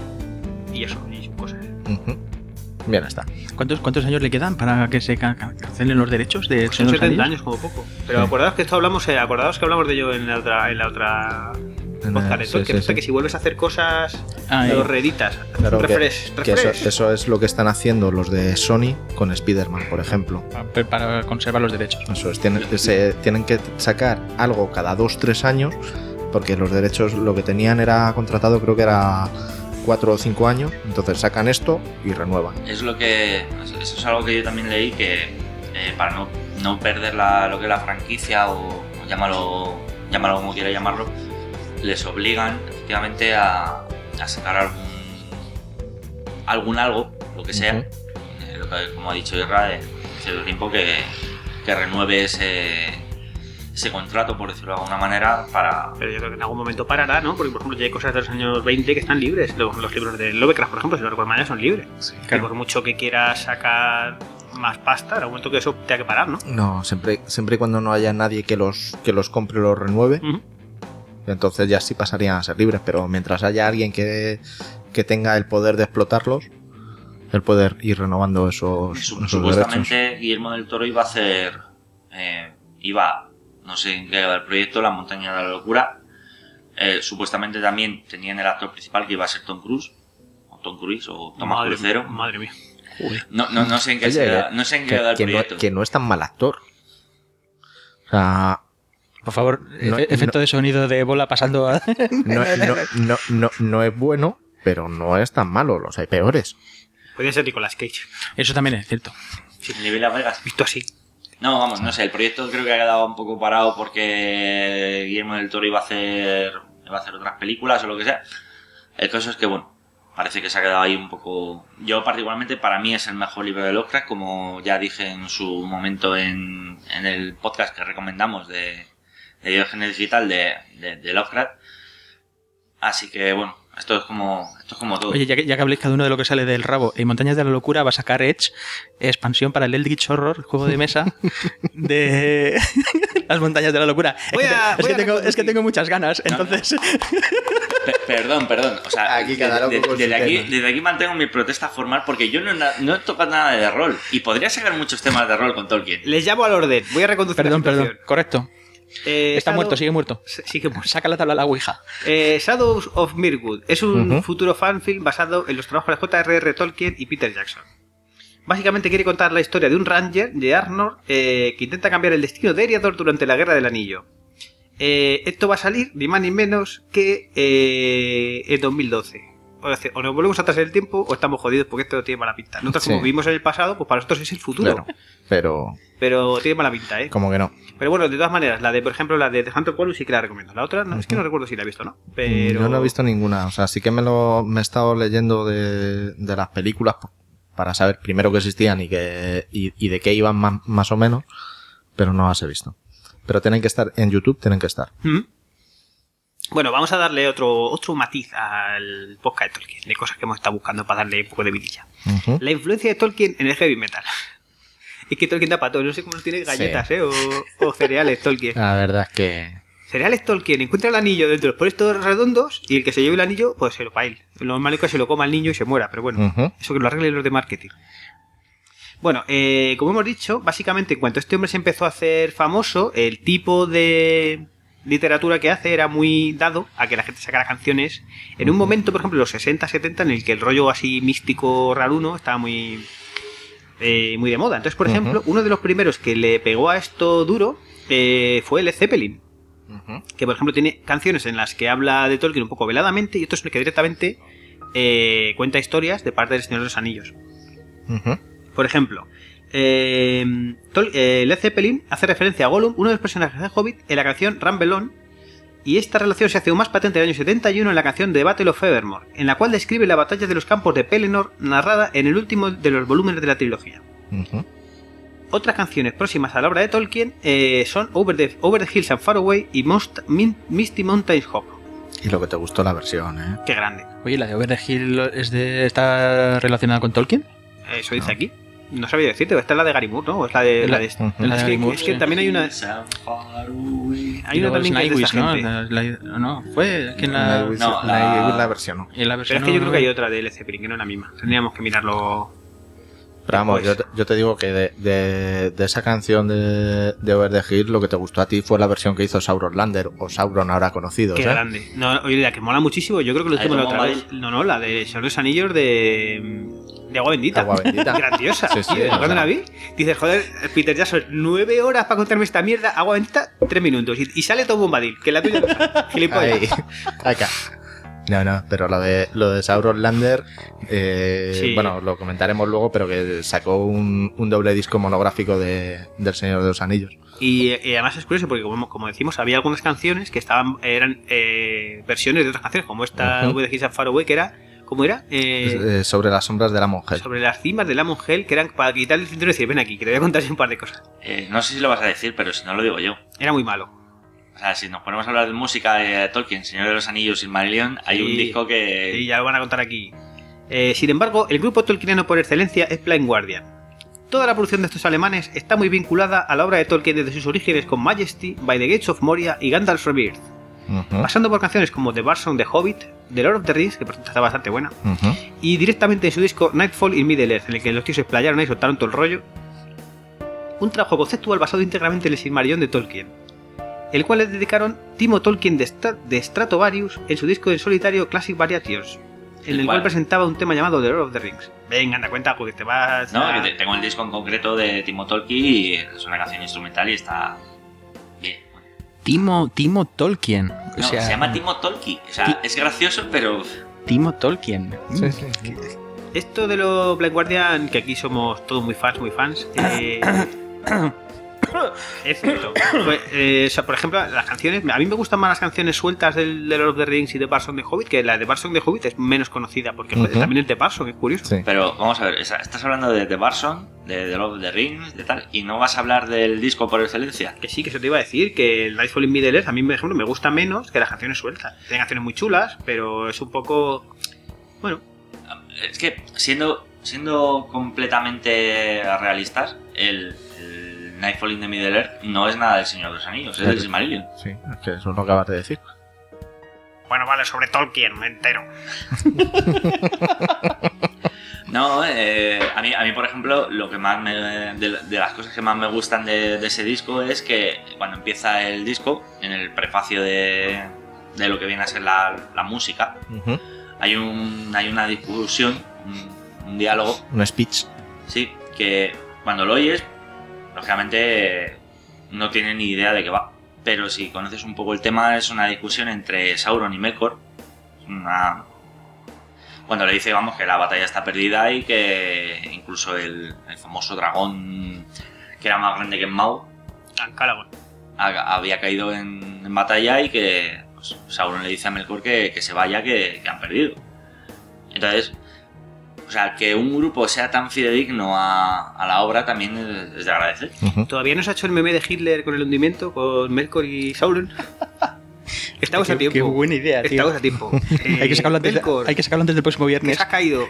Y eso, y sus cosas. Ujú. Bien, está. ¿Cuántos, ¿Cuántos años le quedan para que se ca- ca- cancelen los derechos de Son Señor de los setenta Anillos? años como poco. Pero Sí. acordaos que esto hablamos, eh, acordaos que hablamos de ello en la otra, en la otra En podcast el- de sí, Tolkien. sí, Esto sí. que si vuelves a hacer cosas, Ah, lo eh. reeditas. Claro Un que, refresh, que eso, refresh. eso es lo que están haciendo los de Sony con Spider-Man, por ejemplo. Para, para conservar los derechos. Eso es, tienen, se, tienen que sacar algo cada dos tres años, porque los derechos lo que tenían era contratado, creo que era cuatro o cinco años, entonces sacan esto y renuevan. Es lo que. Eso es algo que yo también leí, que eh, para no, no perder la, lo que es la franquicia, o, o llámalo, llámalo como quiera llamarlo, les obligan efectivamente a, a sacar algún. algún algo, lo que sea, Ujú. eh, lo que, como ha dicho Irra, de cierto tiempo que, que renueve ese, ese contrato, por decirlo de alguna manera, para. Pero yo creo que en algún momento parará, ¿no? Porque, por ejemplo, ya hay cosas de los años veinte que están libres. Los, los libros de Lovecraft, por ejemplo, si no recuerdo mal, ya son libres. Y por mucho que quieras sacar más pasta, en algún momento que eso tenga que parar, ¿no? No, siempre, siempre y cuando no haya nadie que los, que los compre o los renueve, Ujú. entonces ya sí pasarían a ser libres, pero mientras haya alguien que, que tenga el poder de explotarlos, el poder ir renovando esos, Sup- esos derechos. Supuestamente Guillermo del Toro iba a hacer, eh, iba, no sé en qué era el proyecto, La Montaña de la Locura. Eh, supuestamente también tenían el actor principal que iba a ser Tom Cruise, o Tom Cruise, o Tomás Madre, Crucero. madre mía. No, no, no sé en qué, Oye, se- que- no sé en qué que, era el que no, proyecto. que no es tan mal actor. O sea, Por favor, No, efe- efecto de sonido de bola pasando a... no, no, no, no, no es bueno, pero no es tan malo, los hay peores. Podría ser Nicolas Cage, Eso también es cierto. Nivel Las Vegas. visto así. No, vamos, no sé, el proyecto creo que ha quedado un poco parado porque Guillermo del Toro iba a hacer, iba a hacer otras películas o lo que sea. El caso es que, bueno, parece que se ha quedado ahí un poco. Yo, particularmente, para mí es el mejor libro de Lovecraft, como ya dije en su momento en, en el podcast que recomendamos de, de Diógenes Digital de, de, de Lovecraft. Así que, bueno, esto es como, esto es como todo. Oye, ya que, ya que habléis cada uno de lo que sale del rabo, en Montañas de la Locura va a sacar Edge, expansión para el Eldritch Horror, el juego de mesa de las Montañas de la Locura. Voy es, a- que, es, voy que a tengo, es que reconducir. tengo muchas ganas, No, entonces... Pe- perdón, perdón. O sea, Aquí cada de- loco de- con su desde, aquí, tema. desde aquí mantengo mi protesta formal porque yo no, he na- no he tocado nada de rol. Y podría sacar muchos temas de rol con Tolkien. Les llamo al orden. Voy a reconducir Perdón, la perdón, situación. correcto. Eh, Está Shadow- muerto, sigue muerto. Sigue muerto. Saca la tabla a la ouija. Eh, Shadows of Mirkwood es un Ujú. futuro fanfilm basado en los trabajos de J R R Tolkien y Peter Jackson. Básicamente quiere contar la historia de un ranger de Arnor eh, que intenta cambiar el destino de Eriador durante la Guerra del Anillo. Eh, esto va a salir ni más ni menos que eh, en dos mil doce. O sea, o nos volvemos atrás en el tiempo o estamos jodidos porque esto tiene mala pinta. Nosotros, Sí. como vivimos en el pasado, pues para nosotros es el futuro. Claro, pero Pero tiene mala pinta, ¿eh? como que no. Pero bueno, de todas maneras, la de, por ejemplo, la de The Hunter Qualus sí que la recomiendo. La otra, no, es que no recuerdo si la he visto, ¿no? Pero... Yo no he visto ninguna. O sea, sí que me lo me he estado leyendo de, de las películas p- para saber primero que existían y que y, y de qué iban más, más o menos, pero no las he visto. Pero tienen que estar en YouTube, tienen que estar. ¿Mm? Bueno, vamos a darle otro, otro matiz al podcast de Tolkien, de cosas que hemos estado buscando para darle un poco de vidilla. Ujú. La influencia de Tolkien en el heavy metal. Es que Tolkien da para todo, no sé cómo tiene galletas, Sí. ¿eh? O, o cereales, Tolkien. La verdad es que cereales Tolkien, encuentra el anillo dentro de los puestos redondos y el que se lleve el anillo, pues se lo para él. Lo normal es que se lo coma el niño y se muera, pero bueno, Ujú. eso que lo arreglen los de marketing. Bueno, eh, como hemos dicho, básicamente en cuanto este hombre se empezó a hacer famoso, el tipo de literatura que hace era muy dado a que la gente sacara canciones en un momento, por ejemplo, en los sesenta, setenta, en el que el rollo así místico raruno estaba muy, eh, muy de moda. Entonces, por Ujú. ejemplo, uno de los primeros que le pegó a esto duro eh, fue Led Zeppelin, Ujú. que por ejemplo tiene canciones en las que habla de Tolkien un poco veladamente y otros en los que directamente eh, cuenta historias de parte del Señor de los Anillos. Ujú. Por ejemplo, eh, Tol- eh, Led Zeppelin hace referencia a Gollum, uno de los personajes de Hobbit, en la canción Rumble On, y esta relación se hace aún más patente en el año setenta y uno en la canción The Battle of Evermore, en la cual describe la batalla de los campos de Pelennor narrada en el último de los volúmenes de la trilogía. Ujú. Otras canciones próximas a la obra de Tolkien eh, son Over the, Over the Hills and Far Away y Most, Min- Misty Mountains Hop. Y lo que te gustó la versión, ¿eh? Qué grande. Oye, ¿la de Over the Hill es de, está relacionada con Tolkien? Eso dice No. aquí. No sabía decirte, esta es la de Gary Moore, ¿no? O es la de... Es La la- de Ujú. la de es, Gary que, Moore, es que sí. también hay una... Y Hay una luego también que es de Nightwish, esta ¿no? gente. La- la- no, fue quien la... Nightwish- no, la- Nightwish la versión, ¿no? en la Pero versión es que yo creo no- que hay otra de Led Zeppelin, que no es la misma. Tendríamos que mirarlo... Pero vamos, yo Pues- te, yo te digo que de, de- de esa canción de, de Over the Hill, lo que te gustó a ti fue la versión que hizo Sauron Lander, o Sauron ahora conocido, Qué ¿sabes? grande. No, oye, la que mola muchísimo, yo creo que lo Ahí dijimos la como otra mal. vez. No, no, la de Señor de los Anillos de... De Agua Bendita. Agua Bendita. Grandiosa. Sí, sí, tío. o Cuando sea. la vi, dices, joder, Peter Jackson, nueve horas para contarme esta mierda, Agua Bendita, tres minutos. Y, y sale Tom Bombadil, que la tuya no sale. Gilipollas. Ahí, acá. No, no, pero lo de, lo de Sauron Lander, eh, Sí. bueno, lo comentaremos luego, pero que sacó un, un doble disco monográfico de, del Señor de los Anillos. Y, y además es curioso porque, como, como decimos, había algunas canciones que estaban eran eh, versiones de otras canciones, como esta Ujú. Over the Hills and Far Away, que era, ¿cómo era? Eh, Eh, sobre las sombras de la mujer. sobre las cimas de la Mongel, que eran para quitarle el cinturón y decir, ven aquí, que te voy a contar un par de cosas. Eh, no sé si lo vas a decir, pero si no lo digo yo. Era muy malo. O sea, si nos ponemos a hablar de música de Tolkien, Señor de los Anillos, Silmarillion, hay Sí. un disco que... Y ya lo van a contar aquí. Eh, sin embargo, el grupo tolkieniano por excelencia es Blind Guardian. Toda la producción de estos alemanes está muy vinculada a la obra de Tolkien desde sus orígenes con Majesty, By the Gates of Moria y Gandalf's Rebirth, Ujú, pasando por canciones como The Bard Song de Hobbit, The Lord of the Rings, que por cierto está bastante buena, ujú. y directamente en su disco Nightfall in Middle-earth, en el que los tíos se explayaron y soltaron todo el rollo. Un trabajo conceptual basado íntegramente en el Silmarillion de Tolkien, el cual le dedicaron Timo Tolkien de, Stra- de Stratovarius en su disco en solitario Classic Variations, en ¿El el cual cuál? presentaba un tema llamado The Lord of the Rings. Venga, anda cuenta, porque te vas No, a... que te- tengo el disco en concreto de Timo Tolkien y es una canción instrumental y está bien. Timo, Timo Tolkien. O No, sea, se llama Timo Tolkien. O sea, Ti- es gracioso, pero... Timo Tolkien. Sí, sí. Esto de los Blind Guardian, que aquí somos todos muy fans, muy fans, eh, es cierto. Pues, eh, o sea, por ejemplo, las canciones, a mí me gustan más las canciones sueltas del de Lord of the Rings y de Bard Song de Hobbit, que la de Bard Song de Hobbit es menos conocida, porque joder, Ujú. también el de Bard Song es curioso. Sí. Pero vamos a ver, esa- estás hablando de The Barson, de The Lord of the Rings, de tal, y no vas a hablar del disco por excelencia. Que sí, que eso te iba a decir, que el Nightfall in Middle-earth a mí, por ejemplo, me gusta menos que las canciones sueltas. Tiene canciones muy chulas, pero es un poco... Bueno, Es que, siendo, siendo completamente realistas, el, el Nightfall in the Middle Earth no es nada del Señor de los Anillos, es del Silmarillion. Sí, es que eso lo acabas de decir. bueno, vale, sobre Tolkien, me entero. No, eh, a, mí, a mí, por ejemplo, lo que más me, de, de las cosas que más me gustan de, de ese disco es que cuando empieza el disco, en el prefacio de, de lo que viene a ser la, la música, Ujú. hay, un, hay una discusión, un, un diálogo, Un speech. sí, que cuando lo oyes, lógicamente no tienes ni idea de qué va. Pero si conoces un poco el tema, es una discusión entre Sauron y Melkor. Una... Cuando le dice, vamos, que la batalla está perdida y que incluso el, el famoso dragón, que era más grande que Smaug, Ancalagon. ha- había caído en, en batalla y que pues, Sauron le dice a Melkor que, que se vaya, que, que han perdido. Entonces, o sea, que un grupo sea tan fidedigno a, a la obra también es, es de agradecer. Ujú. ¿Todavía no se ha hecho el meme de Hitler con el hundimiento, con Melkor y Sauron? Estamos Qué- a tiempo. Qué buena idea, tío. Estamos a tiempo. Hay que sacarlo antes, de- Melkor, hay que sacarlo antes del próximo que viernes. se ha caído.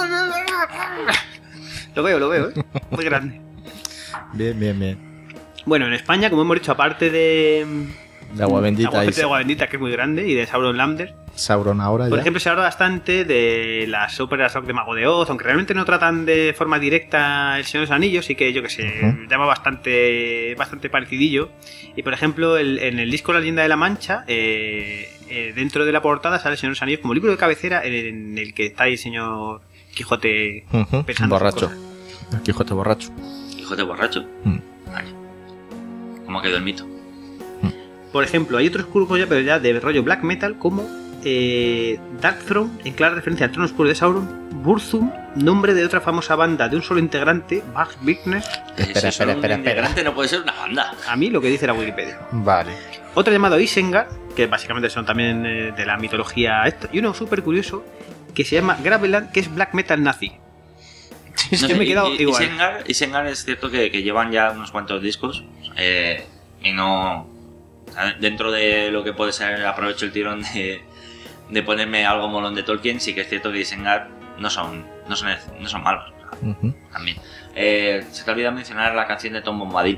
Lo veo, lo veo, ¿eh? Muy grande. Bien, bien, bien. Bueno, en España, como hemos dicho, aparte de, de agua bendita. Agua, Y de agua bendita, que es muy grande, y de Sauron Lander. Sauron ahora Por ya. ejemplo, se habla bastante de las óperas rock de Mago de Oz, aunque realmente no tratan de forma directa El Señor de los Anillos, sí que yo que sé, Ujú. llama bastante bastante parecidillo. Y por ejemplo, el- en el disco La Leyenda de la Mancha, eh, eh, dentro de la portada sale El Señor de los Anillos como libro de cabecera en el que está el señor Quijote Ujú, pensando en borracho. cosas. El Quijote borracho. Hijo de borracho. Mm. Vaya. ¿Cómo quedó el mito? Por ejemplo, hay otros grupos ya, pero ya de rollo black metal, como eh, Darkthrone, en clara referencia al trono oscuro de Sauron, Burzum, nombre de otra famosa banda de un solo integrante, Bart Bickness. Espera, Si solo espera, un espera, espera. integrante no puede ser una banda. A mí lo que dice la Wikipedia. Vale. Otro llamado Isengard, que básicamente son también eh, de la mitología esto. Y uno súper curioso que se llama Graveland, que es black metal nazi. Es No que sé, me he quedado y- y- igual. Isengard, Isengard es cierto que, que llevan ya unos cuantos discos eh, y no... o sea, dentro de lo que puede ser, aprovecho el tirón de, de ponerme algo molón de Tolkien, sí que es cierto que Isengard no son, no son, no son malos. o sea, Ujú. también. Eh, se te olvida mencionar la canción de Tom Bombadil.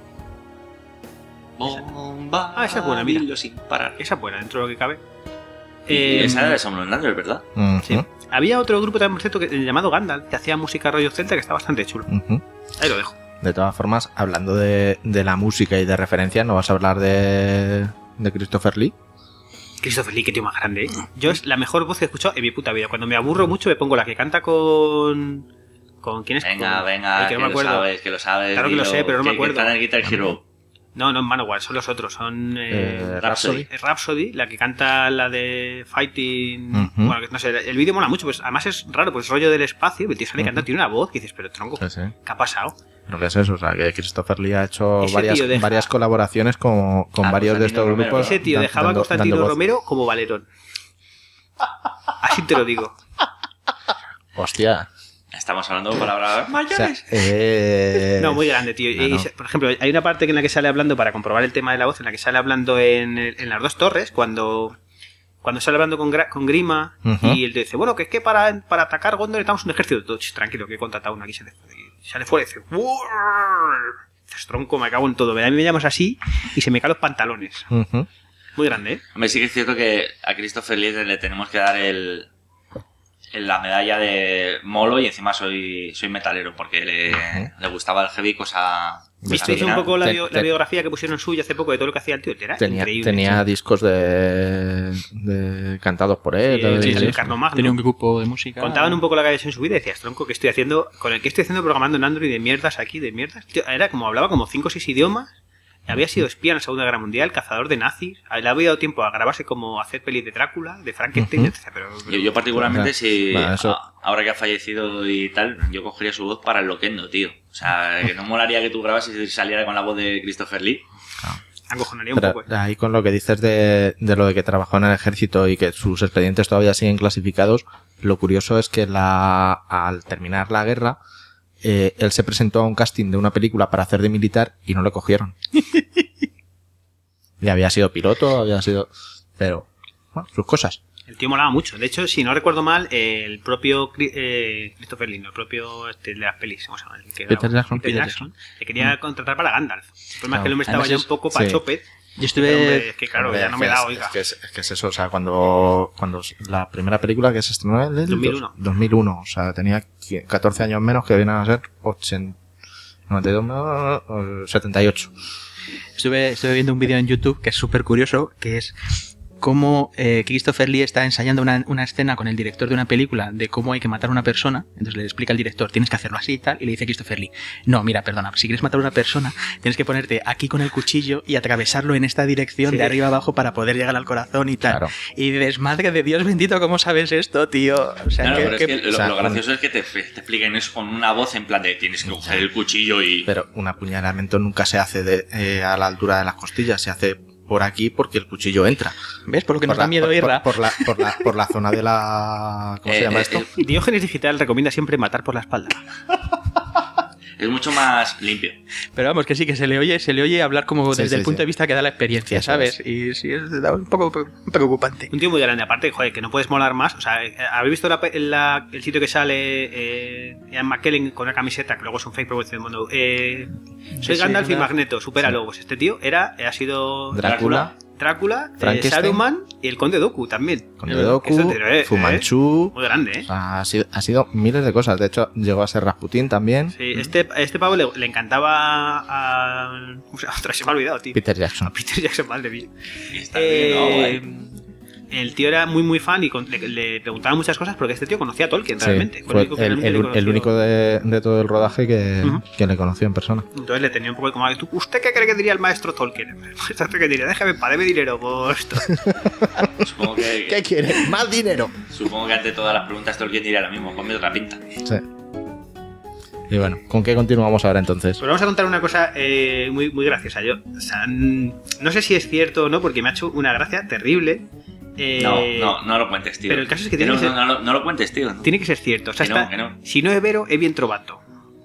Bombadil, Ah, esa es buena, mira. sin parar. Esa es buena, dentro de lo que cabe. Y Eh, esa era de Sauron Lander, ¿verdad? Ujú. sí. Había otro grupo también, por cierto, que, llamado Gandalf, que hacía música rollo celta, que está bastante chulo. Ujú. Ahí lo dejo. De todas formas, hablando de, de la música y de referencia, ¿no vas a hablar de, de Christopher Lee? Christopher Lee, qué tío más grande, ¿eh? Yo es la mejor voz que he escuchado en mi puta vida. Cuando me aburro mucho me pongo la que canta con... ¿Con quién es? Venga, Con- venga, Ay, que, no me lo acuerdo. sabes, que lo sabes. Claro que lo dilo, sé, pero no me que- acuerdo. Que está en el Guitar Hero. No, no, Manowar, son los otros. Son... Eh, Eh, Rhapsody. Rhapsody. es Rhapsody, la que canta la de Fighting... Ujú. Bueno, que no sé, el vídeo mola mucho, pues además es raro, pues es rollo del espacio, el tío sale Ujú. cantando, tiene una voz que dices, pero tronco, Sí, sí. ¿qué ha pasado? Lo que es eso, o sea, que Christopher Lee ha hecho Ese varias, tío deja- varias colaboraciones con, con Ah, varios de Constantino estos Romero, grupos. Ese tío dan- dejaba a dando- Constantino dando voz. Romero como Valerón. Así te lo digo. Hostia. Estamos hablando de palabras O sea, mayores. eh, No, muy grande, tío. no, Y, no. por ejemplo, hay una parte en la que sale hablando, para comprobar el tema de la voz, en la que sale hablando en, el- en las dos torres, cuando, cuando sale hablando con, Gra- con Grima, Ujú. y él te dice, bueno, que es que para, para atacar Gondor necesitamos un ejército. Tú, ch, tranquilo, que he contratado uno aquí. Sale, y sale fuera y dice, "Uarr". Dices, tronco, me cago en todo. A mí me llamas así y se me caen los pantalones. Ujú. Muy grande, ¿eh? Hombre, sí que es cierto que a Christopher Lee le tenemos que dar el, el- la medalla de molo y encima soy, soy metalero porque le, Ujú. le gustaba el heavy, cosa... ¿Visteis original. un poco la, Ten- bio- la ten- biografía que pusieron suya hace poco de todo lo que hacía el tío? Era Tenía, increíble. tenía sí. discos de, de cantados por él. Sí, de- sí, de- el Carlomagno. Tenía un grupo de música. Contaban un poco la que había hecho en su vida y decías, tronco, ¿qué estoy haciendo? Con el que estoy haciendo programando en Android de mierdas aquí, de mierdas. Tío, era como, hablaba como cinco o seis idiomas. Había sido espía en la Segunda Guerra Mundial, cazador de nazis. Le había dado tiempo a grabarse como hacer pelis de Drácula, de Frankenstein, Ujú. etcétera. Pero, Yo, yo particularmente, Ajá. si Bueno, eso- a- ahora que ha fallecido y tal, yo cogería su voz para el loquendo, tío. O sea, que no molaría que tú grabas y saliera con la voz de Christopher Lee. acojonaría un Pero poco. ¿eh? ahí con lo que dices de, de lo de que trabajó en el ejército y que sus expedientes todavía siguen clasificados, lo curioso es que la, al terminar la guerra, eh, él se presentó a un casting de una película para hacer de militar y no le cogieron. Y había sido piloto, había sido... Pero, bueno, sus cosas. El tío molaba mucho. De hecho, si no recuerdo mal, el propio Cri- eh, Christopher Lee, no, el propio este, de las pelis, ¿cómo se llama? El que Peter grabó, Jackson. Peter Jackson, le quería contratar para Gandalf. El problema es que el hombre estaba Además ya es- un poco sí. pachope. Yo Pero, estuve. hombre, es que claro, Hombre, ya no es me que da, es- oiga. Es que es, es que es eso, o sea, cuando, cuando la primera película que se estrenó en el dos mil uno. dos mil uno, o sea, tenía catorce años menos, que vienen a ser ochenta, noventa y dos, no, no, setenta y ocho. Estuve, estuve viendo un vídeo en YouTube que es súper curioso, que es cómo eh, Christopher Lee está ensayando una, una escena con el director de una película de cómo hay que matar a una persona. Entonces le explica al director, tienes que hacerlo así y tal, y le dice Christopher Lee, no, mira, perdona, si quieres matar a una persona, tienes que ponerte aquí con el cuchillo y atravesarlo en esta dirección Sí. de arriba abajo para poder llegar al corazón y tal. Claro. Y dices, madre de Dios bendito, ¿cómo sabes esto, tío? O sea, Claro, que- pero que- es que lo, o sea, lo gracioso es que te, te expliquen eso con una voz en plan de tienes que coger el cuchillo y... Pero un apuñalamiento nunca se hace de, eh, a la altura de las costillas, se hace por aquí porque el cuchillo entra. ¿Ves? Por lo que nos Por la- da miedo por, Irra. por, por la, por, la, por la zona de la... ¿Cómo Eh, se llama eh, esto? eh, Diógenes Digital recomienda siempre matar por la espalda. es mucho más limpio. Pero vamos, que sí, que se le oye, se le oye hablar como Sí, desde sí, el punto sí. de vista que da la experiencia, Eso ¿sabes? es. Y sí, es da un poco pre- preocupante. Un tío muy grande, aparte, joder, que no puedes molar más. O sea, eh, ¿habéis visto la pe- la- el sitio que sale eh, Ian McKellen con una camiseta, que luego es un fake promotion del mundo? Eh, soy Sí, Gandalf sí, y una- Magneto, supéralo. Pues este tío era, ha sido Drácula. Drácula, eh, Frankenstein. Saruman y el Conde Dooku también. Conde Dooku, Eso te- eh, Fu Manchu. Muy grande, ¿eh? O sea, ha, sido, ha sido miles de cosas. De hecho, llegó a ser Rasputín también. Sí, este, este pavo le, le encantaba a... ¿Cómo se llama? Ostras, se me ha olvidado, tío. Peter Jackson. A Peter Jackson, madre mía. Y está bien, ¿no? Eh, Guay. el tío era muy muy fan y con- le, le preguntaba muchas cosas porque este tío conocía a Tolkien Sí, realmente. fue único que el, realmente el- le el conoció. único de, de todo el rodaje que, Ujú. que le conoció en persona. Entonces le tenía un poco de como, ¿tú, ¿usted qué cree que diría el maestro Tolkien? El maestro Tolkien diría, déjame, pademe dinero por esto. Supongo que, ¿Qué quiere? ¡Más dinero! supongo que ante todas las preguntas Tolkien diría lo mismo, ponme otra pinta. Sí. Y bueno, ¿con qué continuamos ahora entonces? Pues vamos a contar una cosa eh, muy, muy graciosa. Yo, o sea, n- no sé si es cierto o no, porque me ha hecho una gracia terrible. Eh, No, no, no lo cuentes, tío. pero el caso es que tiene no, que ser- no, no, no lo cuentes, tío. ¿no? Tiene que ser cierto. O sea, Que no, está- que no. Si no es vero, es bien trovato.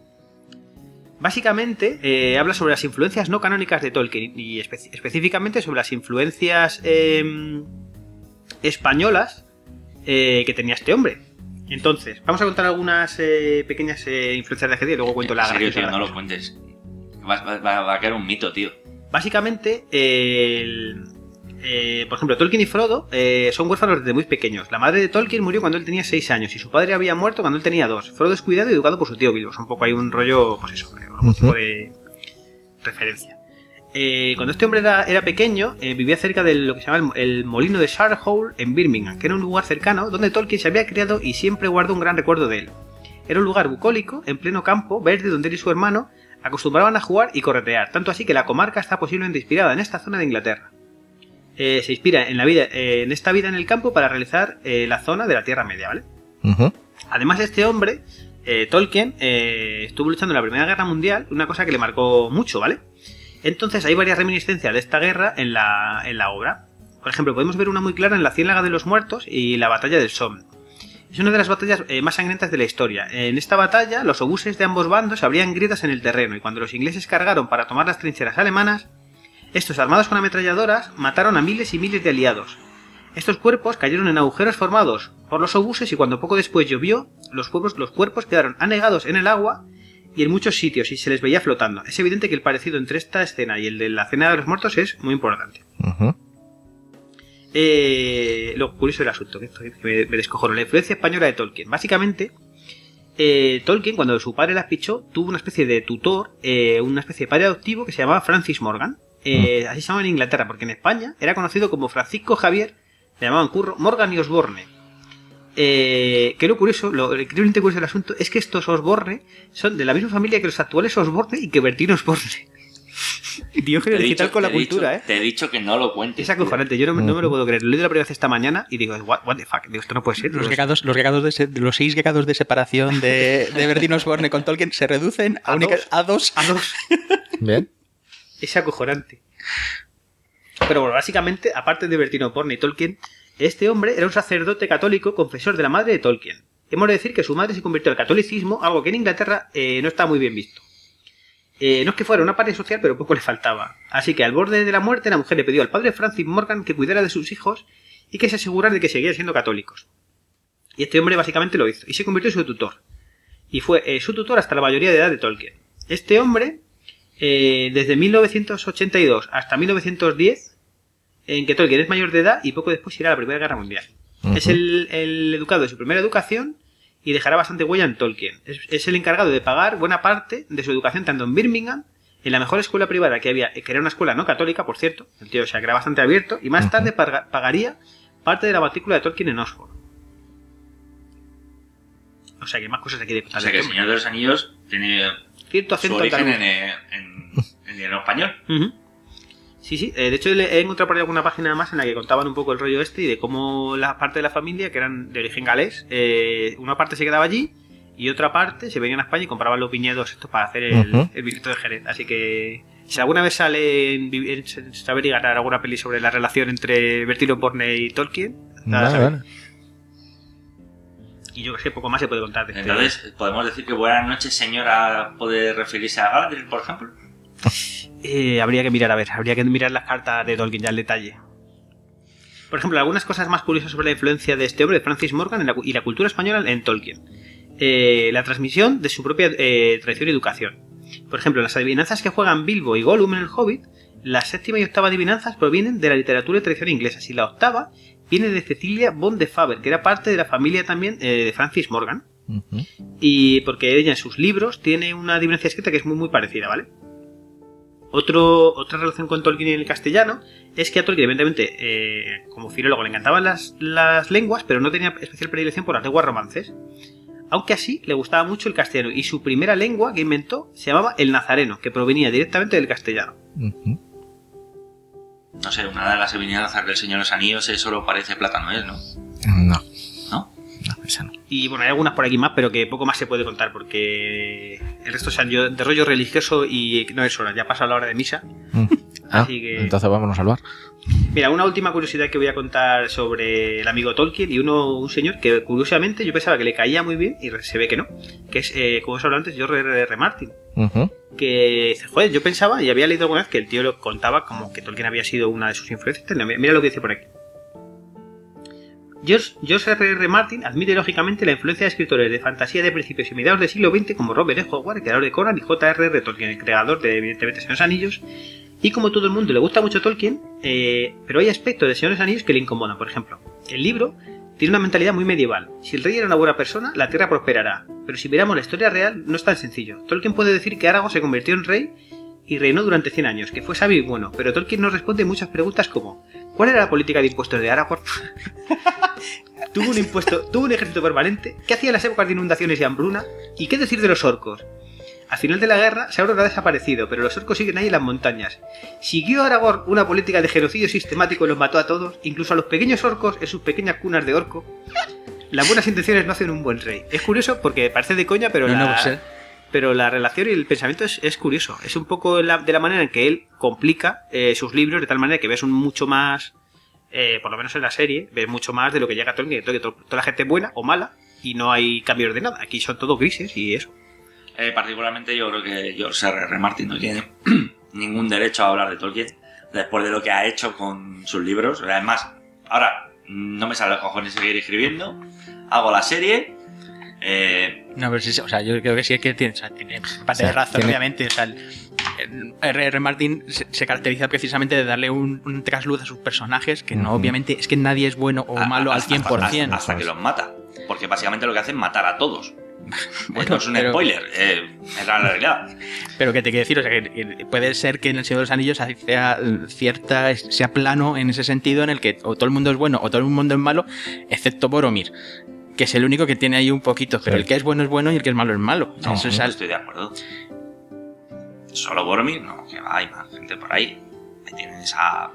Básicamente, eh, habla sobre las influencias no canónicas de Tolkien y espe- específicamente sobre las influencias eh, españolas eh, que tenía este hombre. Entonces, vamos a contar algunas eh, pequeñas eh, influencias de G D y luego cuento la En serio, graciosa. tío, no lo cuentes. Va, va- va- va a quedar un mito, tío. Básicamente, eh, el- eh, por ejemplo, Tolkien y Frodo eh, son huérfanos desde muy pequeños. La madre de Tolkien murió cuando él tenía seis años y su padre había muerto cuando él tenía dos. Frodo es cuidado y educado por su tío Bilbo. Es un poco hay un rollo, pues eso, eh, algún tipo de referencia. Eh, cuando este hombre era, era pequeño, eh, vivía cerca de lo que se llama el, el molino de Sharhole en Birmingham, que era un lugar cercano donde Tolkien se había criado y siempre guardó un gran recuerdo de él. Era un lugar bucólico, en pleno campo, verde, donde él y su hermano acostumbraban a jugar y corretear, tanto así que la comarca está posiblemente inspirada en esta zona de Inglaterra. Eh, se inspira en, la vida, eh, en esta vida en el campo para realizar eh, la zona de la Tierra Media, ¿vale? Ujú. Además, este hombre, eh, Tolkien, eh, estuvo luchando en la Primera Guerra Mundial, una cosa que le marcó mucho, ¿vale? Entonces hay varias reminiscencias de esta guerra en la, en la obra. Por ejemplo, podemos ver una muy clara en la Ciénaga de los Muertos y la Batalla del Somme. Es una de las batallas eh, más sangrientas de la historia. En esta batalla, los obuses de ambos bandos abrían grietas en el terreno y cuando los ingleses cargaron para tomar las trincheras alemanas, estos, armados con ametralladoras, mataron a miles y miles de aliados. Estos cuerpos cayeron en agujeros formados por los obuses y cuando poco después llovió, los, cuerpos, los cuerpos quedaron anegados en el agua y en muchos sitios y se les veía flotando. Es evidente que el parecido entre esta escena y el de la Cena de los Muertos es muy importante. Ujú. Eh, lo curioso del asunto, que esto me, me descojono. La influencia española de Tolkien. Básicamente, eh, Tolkien, cuando su padre las pichó, tuvo una especie de tutor, eh, una especie de padre adoptivo que se llamaba Francis Morgan. Eh, así se llamaba en Inglaterra, porque en España era conocido como Francisco Javier, le llamaban Curro, Morgan y Osborne. Eh, que lo curioso, lo increíblemente curioso del asunto es que estos Osborne son de la misma familia que los actuales Osborne y que Bertín Osborne. Diógenes Te he digital dicho- con la te he dicho- cultura, ¿eh? Te he dicho que no lo cuentes. Es acojonante, yo no, no me lo puedo creer. Lo he leído la primera vez esta mañana y digo, what, what the fuck, digo, esto no puede ser. Los Digo, gegados, los, gegados de se- los seis gegados de separación de, de Bertín Osborne con Tolkien se reducen a, A única- dos. a dos. a dos. Bien. Es acojonante. Pero bueno, básicamente, aparte de Bertín Osborne y Tolkien, este hombre era un sacerdote católico confesor de la madre de Tolkien. Hemos de decir que su madre se convirtió al catolicismo, algo que en Inglaterra eh, no está muy bien visto. Eh, no es que fuera una pared social, pero poco le faltaba. Así que al borde de la muerte, la mujer le pidió al padre Francis Morgan que cuidara de sus hijos y que se asegurara de que seguían siendo católicos. Y este hombre básicamente lo hizo, y se convirtió en su tutor. Y fue eh, su tutor hasta la mayoría de edad de Tolkien. Este hombre, eh, desde mil novecientos ochenta y dos hasta mil novecientos diez, en que Tolkien es mayor de edad y poco después irá a la Primera Guerra Mundial. Ujú. Es el, el educado de su primera educación y dejará bastante huella en Tolkien. Es, es el encargado de pagar buena parte de su educación tanto en Birmingham, en la mejor escuela privada que había, que era una escuela no católica, por cierto, el tío, o sea, que era bastante abierto, y más Ujú. tarde paga- pagaría parte de la matrícula de Tolkien en Oxford. O sea, que más cosas aquí de O sea que el Señor de los Anillos tiene Cierto su acento origen andaluz. en, eh, en, en el español. Ujú. Sí, sí. Eh, de hecho, le- he encontrado por ahí alguna página más en la que contaban un poco el rollo este y de cómo la parte de la familia, que eran de origen galés, eh, una parte se quedaba allí y otra parte se venían a España y compraban los viñedos estos para hacer el, Ujú. el vinito de Jerez. Así que si alguna vez sale en, vi- en Saber y Ganar alguna peli sobre la relación entre Bertín Osborne y Tolkien, nada, Vale, ¿sabes? vale. Y yo que sé, poco más se puede contar de este. Entonces, podemos decir que buenas noches, señora, puede referirse a Galadriel, por ejemplo. Eh, habría que mirar, a ver, habría que mirar las cartas de Tolkien ya en detalle. Por ejemplo, algunas cosas más curiosas sobre la influencia de este hombre, de Francis Morgan, en la cu- y la cultura española en Tolkien. Eh, la transmisión de su propia eh, tradición y educación. Por ejemplo, las adivinanzas que juegan Bilbo y Gollum en El Hobbit La séptima y octava adivinanzas provienen de la literatura y tradición inglesa. Y la octava viene de Cecilia von de Faber, que era parte de la familia también eh, de Francis Morgan. Ujú. Y porque ella en sus libros tiene una adivinancia escrita que es muy muy parecida, ¿vale? Otro, otra relación con Tolkien en el castellano es que a Tolkien, evidentemente, eh, como filólogo, le encantaban las, las lenguas, pero no tenía especial predilección por las lenguas romances. Aunque así le gustaba mucho el castellano, y su primera lengua que inventó se llamaba el nazareno, que provenía directamente del castellano. Ujú. No sé, una de las adivinanzas del Señor de los Anillos es solo parece plátano, ¿eh? ¿No? No, ¿No? no, esa no. Y bueno, hay algunas por aquí más, pero que poco más se puede contar, porque el resto es de rollo religioso y no es hora, ya pasa la hora de misa. Mm. Ah, Así que- entonces vámonos al bar. Mira, una última curiosidad que voy a contar sobre el amigo Tolkien y uno, un señor que curiosamente yo pensaba que le caía muy bien y se ve que no, que es, eh, como os hablaba antes, George R R. Martin. Ujú. Que dice, joder, yo pensaba y había leído alguna vez que el tío lo contaba como que Tolkien había sido una de sus influencias. Mira lo que dice por aquí. George, George R R. Martin admite lógicamente la influencia de escritores de fantasía de principios y mediados del siglo veinte como Robert E. Howard, el creador de Conan, y J R R. Tolkien, el creador de evidentemente Señor de los Anillos. Y como todo el mundo le gusta mucho Tolkien, eh, pero hay aspectos de Señor de los Anillos que le incomodan. Por ejemplo, el libro tiene una mentalidad muy medieval. Si el rey era una buena persona, la tierra prosperará. Pero si miramos la historia real, no es tan sencillo. Tolkien puede decir que Aragorn se convirtió en rey y reinó durante cien años, que fue sabio y bueno, pero Tolkien nos responde muchas preguntas como ¿cuál era la política de impuestos de Aragorn? ¿Tuvo un impuesto, tuvo un ejército permanente? ¿Qué hacía en las épocas de inundaciones y hambruna? ¿Y qué decir de los orcos? Al final de la guerra, Sauron ha desaparecido, pero los orcos siguen ahí en las montañas. ¿Siguió Aragorn una política de genocidio sistemático y los mató a todos, incluso a los pequeños orcos en sus pequeñas cunas de orco? Las buenas intenciones no hacen un buen rey. Es curioso porque parece de coña, pero No, la... no, pues, eh. Pero la relación y el pensamiento es, es curioso. Es un poco la, de la manera en que él complica eh, sus libros, de tal manera que ves un mucho más, eh, por lo menos en la serie, ves mucho más de lo que llega a Tolkien. Que toda la gente es buena o mala y no hay cambios de nada. Aquí son todos grises y eso. Eh, particularmente yo creo que George R R. Martin no tiene ningún derecho a hablar de Tolkien después de lo que ha hecho con sus libros. Además, ahora no me sale los cojones seguir escribiendo, hago la serie. Eh, No, pero sí, o sea, yo creo que sí es que tiene, o sea, tiene parte O sea, de razón, tiene- obviamente. O sea, el, el R R. Martin se, se caracteriza precisamente de darle un, un trasluz a sus personajes que no, Ujú. obviamente, es que nadie es bueno o a- malo al hasta- cien por ciento. Hasta, hasta que los mata. Porque básicamente lo que hace es matar a todos. Bueno, no es un pero- spoiler, eh, es la realidad. Pero que te quiero decir, o sea, que, que puede ser que en El Señor de los Anillos sea cierta, sea plano en ese sentido en el que o todo el mundo es bueno o todo el mundo es malo, excepto Boromir, que es el único que tiene ahí un poquito, pero Sí. el que es bueno es bueno y el que es malo es malo. No, Eso es no al- estoy de acuerdo. Solo Boromir, no, que va, hay más gente por ahí. Ahí tienes a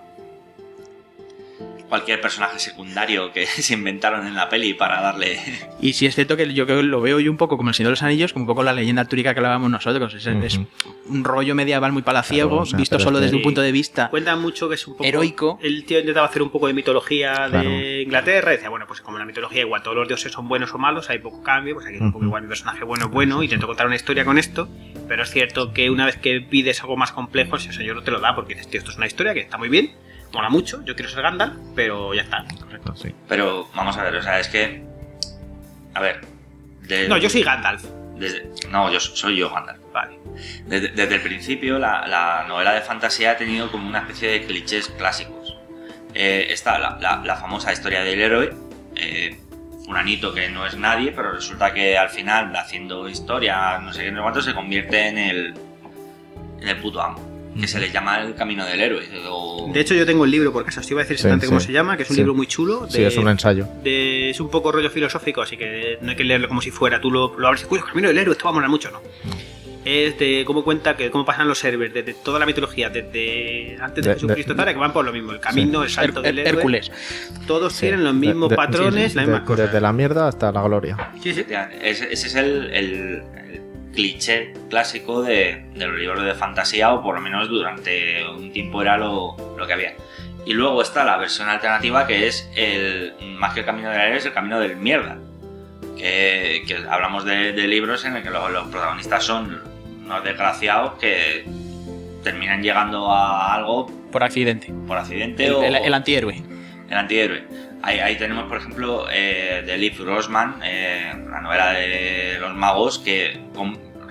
cualquier personaje secundario que se inventaron en la peli para darle... Y sí es cierto que yo creo que lo veo yo un poco como El Señor de los Anillos, como un poco la leyenda artúrica que hablábamos nosotros. Es, Ujú. es un rollo medieval muy palaciego, Claro, o sea, visto pero solo es que- desde un punto de vista. Cuenta mucho que es un poco... Heroico. El tío intentaba hacer un poco de mitología Claro. de Inglaterra. Y decía, bueno, pues como en la mitología igual todos los dioses son buenos o malos, hay poco cambio. Pues aquí un poco Ujú. igual mi personaje bueno es bueno. Intento contar una historia con esto. Pero es cierto que una vez que pides algo más complejo, eso yo no te lo da porque dices, tío, esto es una historia que está muy bien. Mola mucho, yo quiero ser Gandalf, pero ya está. Correcto, sí. Pero vamos a ver, o sea, es que... A ver... de- No, yo soy Gandalf. desde- no, yo soy yo, Gandalf. Vale. Desde, desde el principio la, la novela de fantasía ha tenido como una especie de clichés clásicos. Eh, está la, la- la famosa historia del héroe, eh, un anito que no es nadie, pero resulta que al final, haciendo historia, no sé qué, no sé cuánto, se convierte en el, en el puto amo, que se le llama el camino del héroe. O- De hecho, yo tengo el libro por casa, os iba a decir Sí, exactamente cómo sí. se llama, que es un Sí. libro muy chulo. Sí, de- es un ensayo. de- es un poco rollo filosófico, así que no hay que leerlo como si fuera. Tú lo, lo abres y, uy, el camino del héroe, esto va a molar mucho, ¿no? Es de cómo cuenta que cómo pasan los servers, desde toda la mitología, desde antes de, De- Jesucristo, de- tal, que van por lo mismo, el camino, el salto Her- del héroe. Hércules. Todos Sí. tienen los mismos De- de- patrones, sí, las de- mismas cosas. Desde la mierda hasta la gloria. Sí, sí. Ese, ese es el, el- el cliché clásico de, de los libros de fantasía, o por lo menos durante un tiempo era lo, lo que había. Y luego está la versión alternativa, que es el más que el camino del héroe, es el camino del mierda. Que, que hablamos de, de libros en el que los, los protagonistas son unos desgraciados que terminan llegando a algo Por accidente. por accidente El, o el- el antihéroe. el antihéroe. Ahí, ahí tenemos, por ejemplo, eh, de Leif Grossman, eh, la novela de los magos, que com-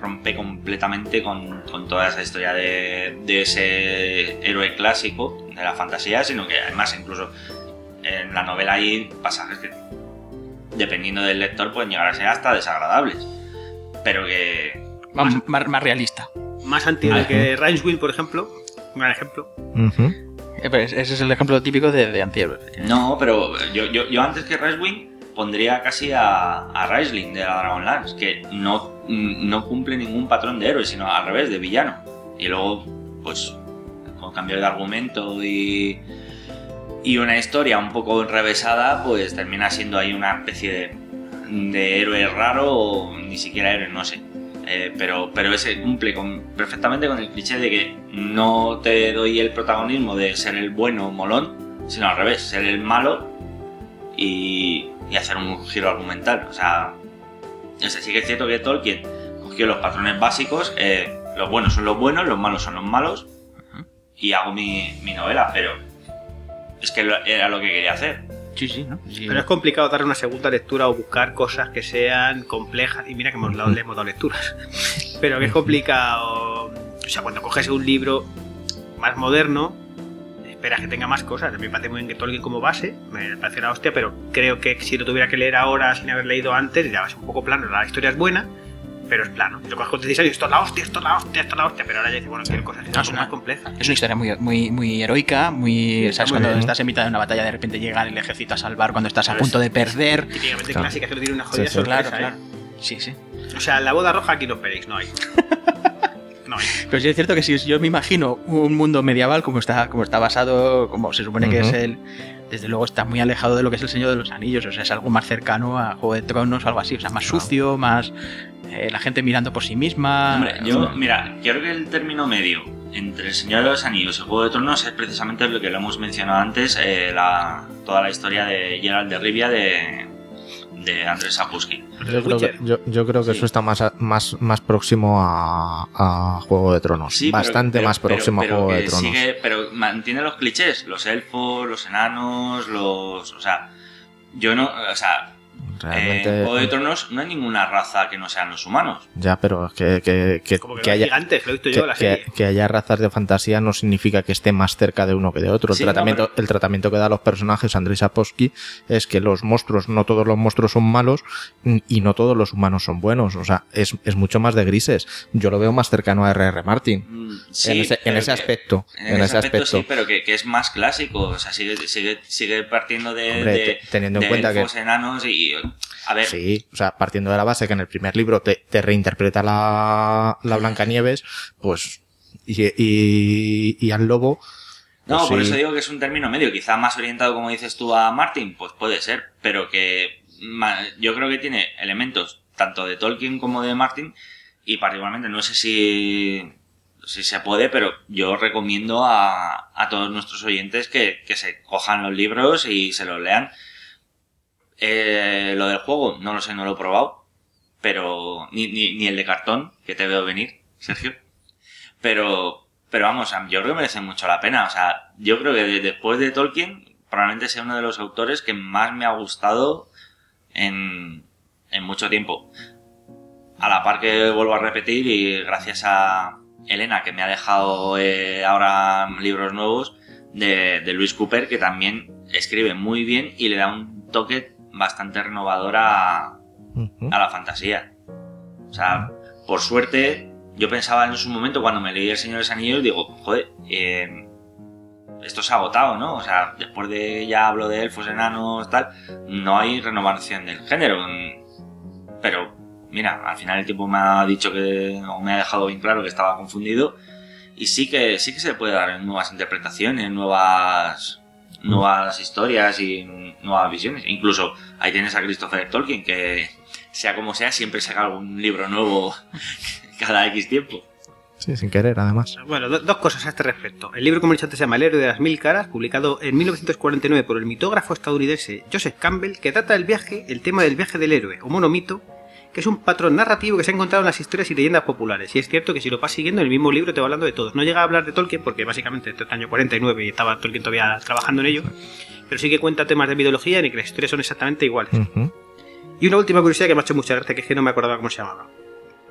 rompe completamente con, con toda esa historia de, de ese héroe clásico de la fantasía, sino que además incluso en la novela hay pasajes que, dependiendo del lector, pueden llegar a ser hasta desagradables, pero que... Más, más, más realista. Más antiguo que Rincewind, por ejemplo. Un gran ejemplo. Ujú. Eh, pues ese es el ejemplo típico de, de antihéroe. No, pero yo, yo, yo antes que Rincewind pondría casi a, a Raistlin de la Dragonlance, que no, no cumple ningún patrón de héroe, sino al revés, de villano. Y luego, pues, con cambio de argumento y, y una historia un poco enrevesada, pues termina siendo ahí una especie de, de héroe raro o ni siquiera héroe, no sé. Eh, pero, pero ese cumple con, perfectamente con el cliché de que no te doy el protagonismo de ser el bueno molón, sino al revés, ser el malo y, y hacer un giro argumental. O sea, o sea, sí que es cierto que Tolkien cogió los patrones básicos, eh, los buenos son los buenos, los malos son los malos, y hago mi, mi novela, pero es que era lo que quería hacer. Sí, sí, ¿no? Sí. Pero es complicado dar una segunda lectura o buscar cosas que sean complejas. Y mira que hemos dado, le hemos dado lecturas. Pero que es complicado. O sea, cuando coges un libro más moderno, esperas que tenga más cosas. A mí me parece muy bien que Tolkien como base, me parece la hostia, pero creo que si lo tuviera que leer ahora sin haber leído antes, ya va a ser un poco plano. La historia es buena, pero es plano. Yo cojo con dieciséis años, esto es la hostia, esto es la hostia, esto es la hostia. Pero ahora ya dice, bueno, quiero cosas que No, es son una- más complejas. Es una historia muy, muy, muy heroica, muy... Sí, ¿Sabes? muy Cuando bien. estás en mitad de una batalla, de repente llega el ejército a salvar cuando estás a Pero punto es- de perder. Típicamente Claro. clásica, que no tiene una jodida Sí, sí. sorpresa. Claro, claro. ¿eh? Sí, sí. O sea, la boda roja aquí no esperéis, no hay. No hay. Pero sí es cierto que si yo me imagino un mundo medieval como está, como está basado, como se supone que Ujú. es el... Desde luego está muy alejado de lo que es el Señor de los Anillos, o sea, es algo más cercano a Juego de Tronos o algo así, o sea, más Claro. sucio, más... eh, la gente mirando por sí misma... Hombre, yo, mira, creo que el término medio entre El Señor de los Anillos y Juego de Tronos es precisamente lo que lo hemos mencionado antes, eh, la, toda la historia de Geralt de Rivia de, de Andrzej Sapkowski. Yo creo, que, yo, yo creo que Sí. eso está más, a- más, más próximo a, a Juego de Tronos. Sí, pero- Bastante pero- más pero- próximo pero a Juego que de Tronos. sigue- pero mantiene los clichés, los elfos, los enanos, los... O sea, yo no... O sea, Realmente. en Juego de Tronos no hay ninguna raza que no sean los humanos. Ya, pero que, que, que, Como que, que no hay haya. gigantes, lo he visto Que, yo en la que- serie. que haya razas de fantasía no significa que esté más cerca de uno que de otro. El, Sí, no, tratamiento, pero- el tratamiento que da a los personajes Andrzej Sapkowski es que los monstruos, no todos los monstruos son malos mm, y no todos los humanos son buenos. O sea, es, es mucho más de grises. Yo lo veo más cercano a erre erre Martin. Mm, sí, en ese, en pero ese que- aspecto. En, ese aspecto, sí, pero que, que es más clásico. O sea, sigue, sigue, sigue partiendo de, Hombre, de, te- teniendo en de cuenta que- elfos, enanos y... A ver, Sí, o sea, partiendo de la base que en el primer libro te, te reinterpreta la, la Blancanieves, pues, y, y, y al lobo. no, pues por sí. eso digo que es un término medio. Quizá más orientado, como dices tú, a Martin, pues puede ser. Pero que ma- yo creo que tiene elementos tanto de Tolkien como de Martin. Y particularmente, no sé si, si se puede, pero yo recomiendo a, a todos nuestros oyentes que, que se cojan los libros y se los lean. Eh, lo del juego, no lo sé, no lo he probado. Pero. Ni, ni, ni el de cartón, que te veo venir, Sergio. Pero. Pero vamos, yo creo que merece mucho la pena. O sea, yo creo que de- después de Tolkien, probablemente sea uno de los autores que más me ha gustado en, en mucho tiempo. A la par que vuelvo a repetir, y gracias a Elena, que me ha dejado eh, ahora libros nuevos, de, de Lewis Cooper, que también escribe muy bien y le da un toque bastante renovador a, Ujú. a la fantasía. O sea, por suerte, yo pensaba en su momento cuando me leí El Señor de los Anillos, digo, joder, eh, esto se ha agotado, ¿no? O sea, después de ya hablo de elfos, enanos, tal, no hay renovación del género. Pero, mira, al final el tiempo me ha dicho que, o me ha dejado bien claro que estaba confundido, y sí que, sí que se puede dar nuevas interpretaciones, nuevas, nuevas historias y nuevas visiones. Incluso ahí tienes a Christopher Tolkien, que sea como sea, siempre saca algún libro nuevo cada X tiempo. Sí, sin querer, además. Bueno, do- dos cosas a este respecto. El libro, como he dicho antes, se llama El héroe de las mil caras, publicado en mil novecientos cuarenta y nueve por el mitógrafo estadounidense Joseph Campbell, que trata del viaje, el tema del viaje del héroe, o monomito, que es un patrón narrativo que se ha encontrado en las historias y leyendas populares. Y es cierto que si lo vas siguiendo, en el mismo libro te va hablando de todos. No llega a hablar de Tolkien, porque básicamente este es el año cuarenta y nueve y estaba Tolkien todavía trabajando en ello, pero sí que cuenta temas de mitología y que las historias son exactamente iguales. Ujú. Y una última curiosidad que me ha hecho mucha gracia, que es que no me acordaba cómo se llamaba.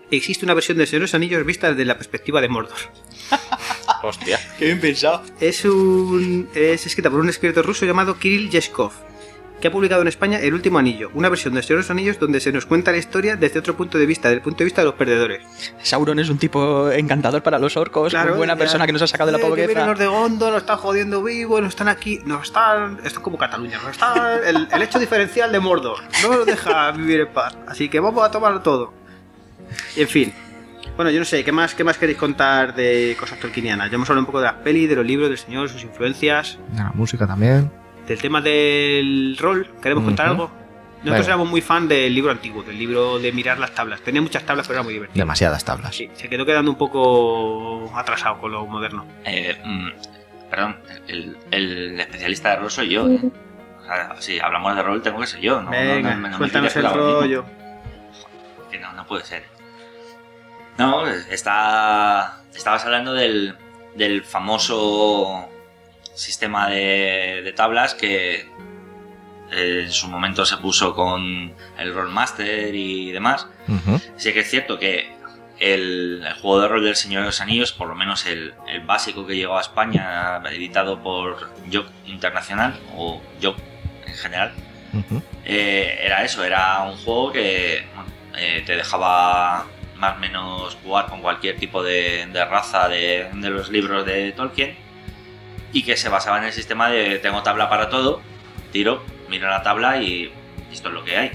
existe una versión de Señor de los Anillos vista desde la perspectiva de Mordor. Hostia. Qué bien pensado. Es, un, es escrita por un escritor ruso llamado Kirill Yeshkov, que ha publicado en España El Último Anillo, una versión de Señor de los Anillos donde se nos cuenta la historia desde otro punto de vista, desde el punto de vista de los perdedores. Sauron es un tipo encantador para los orcos, Claro, muy buena ya, persona que nos ha sacado de la eh, que vienen pobreza. los de Gondor, nos están jodiendo vivos, nos están aquí, nos están... Esto es como Cataluña, nos están... El, el hecho diferencial de Mordor no nos deja vivir en paz, así que vamos a tomar todo. Y en fin. Bueno, yo no sé, ¿qué más, qué más queréis contar de cosas tolkienianas? Ya hemos hablado un poco de las pelis, de los libros del señor, sus influencias, La música también. del tema del rol. ¿Queremos contar Ujú. algo? Nosotros Venga. éramos muy fan del libro antiguo, del libro de mirar las tablas. Tenía muchas tablas, pero era muy divertido. Demasiadas tablas. Sí, se quedó quedando un poco atrasado con lo moderno. Eh, mm, perdón, el, el especialista de rol soy yo. ¿eh? O sea, si hablamos de rol, tengo que ser yo. No, Venga, no, no, no me suéltanos quites el protagonismo. rollo. Que no, no puede ser. No, está, estabas hablando del, del famoso sistema de, de tablas que eh, en su momento se puso con el Rollmaster y demás. Ujú. Sí que es cierto que el, el juego de rol del Señor de los Anillos, por lo menos el, el básico que llegó a España, editado por Joc Internacional o Joc en general, Ujú. eh, era eso, era un juego que bueno, eh, te dejaba más o menos jugar con cualquier tipo de, de raza de, de los libros de Tolkien y que se basaba en el sistema de tengo tabla para todo, tiro, miro la tabla y esto es lo que hay.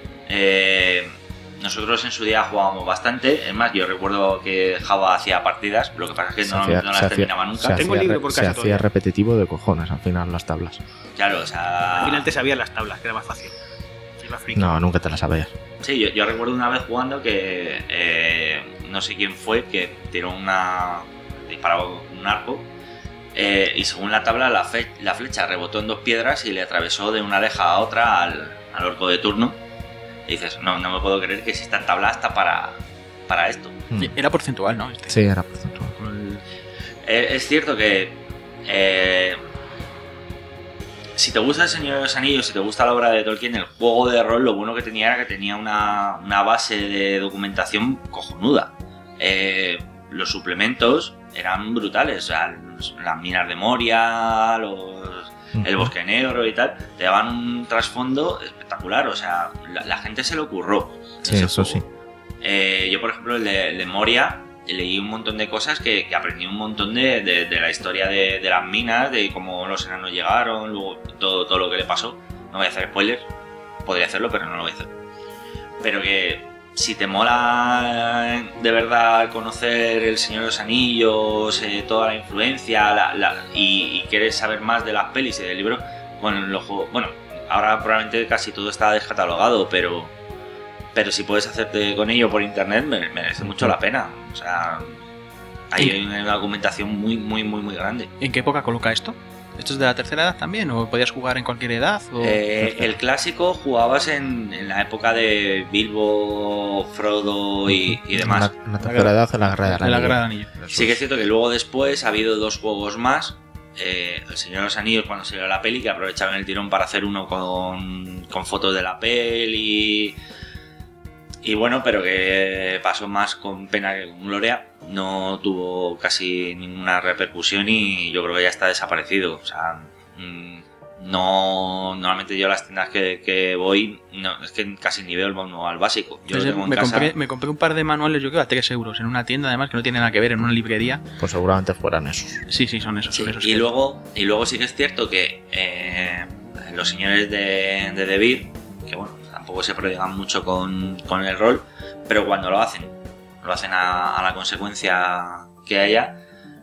Eh, nosotros en su día jugábamos bastante, es más, yo recuerdo que Java hacía partidas, lo que pasa es que Se no, hacía- no se las hacía- terminaba se nunca. Tengo el hacía libro re- por Se casa hacía todavía. repetitivo de cojones al final las tablas. Claro, o sea... Al final te sabías las tablas, que era más fácil. Iba friki. No, nunca te las sabías. Sí, yo, yo recuerdo una vez jugando que eh, no sé quién fue que tiró una. disparó con un arco eh, y según la tabla la, fe- la flecha rebotó en dos piedras y le atravesó de una oreja a otra al, al orco de turno. Y dices, no, no me puedo creer que exista tabla hasta para, para esto. Mm. Era porcentual, ¿no? Este. Sí, era porcentual. Eh, es cierto que eh, si te gusta El Señor de los Anillos, si te gusta la obra de Tolkien, el juego de rol lo bueno que tenía era que tenía una, una base de documentación cojonuda. Eh, los suplementos eran brutales, o sea, los- las minas de Moria, los, el Ujú. bosque negro y tal, te daban un trasfondo espectacular, o sea, la, la gente se lo ocurrió. Sí, eso sí. Eh, yo, por ejemplo, el de, el de Moria, leí un montón de cosas que, que aprendí un montón de, de- de la historia de, de las minas, de cómo los enanos llegaron, luego todo, todo lo que le pasó. No voy a hacer spoilers, podría hacerlo, pero no lo voy a hacer. Pero que si te mola de verdad conocer El Señor de los Anillos, eh, toda la influencia la- la- y, y quieres saber más de las pelis y del libro, bueno, los juegos, bueno, ahora probablemente casi todo está descatalogado, pero pero si puedes hacerte con ello por internet, me- merece mucho la pena. O sea, hay una documentación muy, muy, muy, muy grande. ¿En qué época coloca esto? ¿Esto es de la tercera edad también? ¿O podías jugar en cualquier edad? O... Eh, el clásico jugabas en, en la época de Bilbo, Frodo y, y demás. En la, en la tercera edad, en la guerra de de la Anillo. Guerra del Anillo. Sí que es cierto que luego después ha habido dos juegos más. Eh, el Señor de los Anillos cuando salió la peli, que aprovechaban el tirón para hacer uno con, con fotos de la peli. Y bueno, pero que pasó más con pena que con gloria. No tuvo casi ninguna repercusión y yo creo que ya está desaparecido. O sea, mm, no. Normalmente yo a las tiendas que, que voy, no, es que casi ni veo el manual básico. Yo lo Entonces, tengo en me, casa. compré, me compré un par de manuales, yo creo, a tres euros, en una tienda además que no tiene nada que ver, en una librería. Pues seguramente fueran esos. Sí, sí, son esos. Sí, son esos y, que- luego, y luego sí que es cierto que eh, los señores de, de The Beer, que bueno, tampoco se prodigan mucho con, con el rol, pero cuando lo hacen, lo hacen a, a la consecuencia que haya.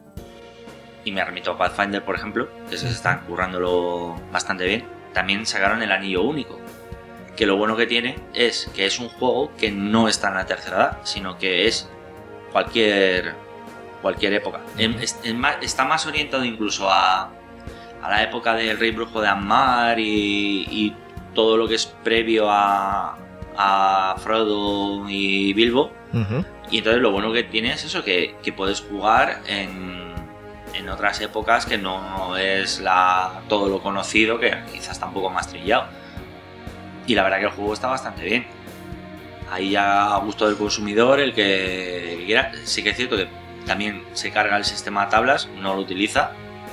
Y me remito a Pathfinder, por ejemplo, que se están currándolo bastante bien. También sacaron el anillo único, que lo bueno que tiene es que es un juego que no está en la tercera edad, sino que es cualquier cualquier época. Em- es- es más- está más orientado incluso a, a la época del Rey Brujo de Ammar y, y todo lo que es previo a, a Frodo y Bilbo. Ujú. Y entonces lo bueno que tiene es eso, que, que puedes jugar en, en otras épocas que no es la, todo lo conocido, que quizás está un poco más trillado. Y la verdad que el juego está bastante bien. ahí ya a gusto del consumidor, el que, el que quiera. Sí que es cierto que también se carga el sistema de tablas, no lo utiliza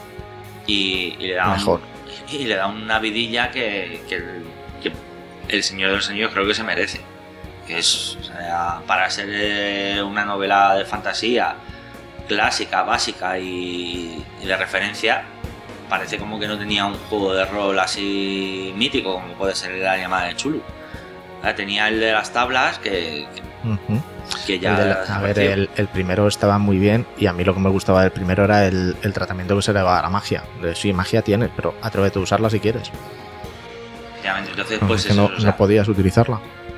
y, y le da Mejor. Un, y le da una vidilla que, que, el, que el Señor de los Anillos creo que se merece. Que es, o sea, para ser eh, una novela de fantasía clásica, básica y, y de referencia, parece como que no tenía un juego de rol así mítico como puede ser la llamada de Chulu. Tenía el de las tablas que, que, Uh-huh. que ya... El de la- a ver, el, el primero estaba muy bien y a mí lo que me gustaba del primero era el, el tratamiento que se le daba a la magia. De, sí, magia tienes, pero atrévete a usarla si quieres. Efectivamente, entonces pues Es que eso, no, o sea, no podías utilizarla.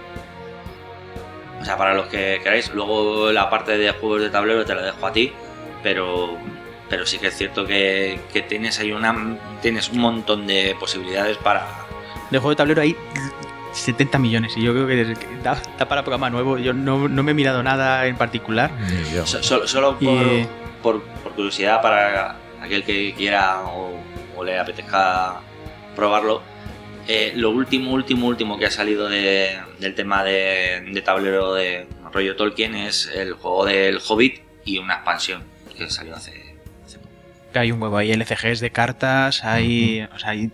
o sea, para los que queráis, luego la parte de juegos de tablero te la dejo a ti, pero pero sí que es cierto que, que tienes ahí una tienes un montón de posibilidades para... De juego de tablero hay setenta millones y yo creo que da, da para programa nuevo. Yo no, no me he mirado nada en particular. Ni yo. So- Solo, solo por, Y- por, por curiosidad para aquel que quiera o, o le apetezca probarlo, eh, lo último, último, último que ha salido de- del tema de, de tablero de rollo Tolkien es el juego del Hobbit y una expansión que salió hace, hace poco. Hay un huevo, hay L C Gs de cartas, hay... O sea, hay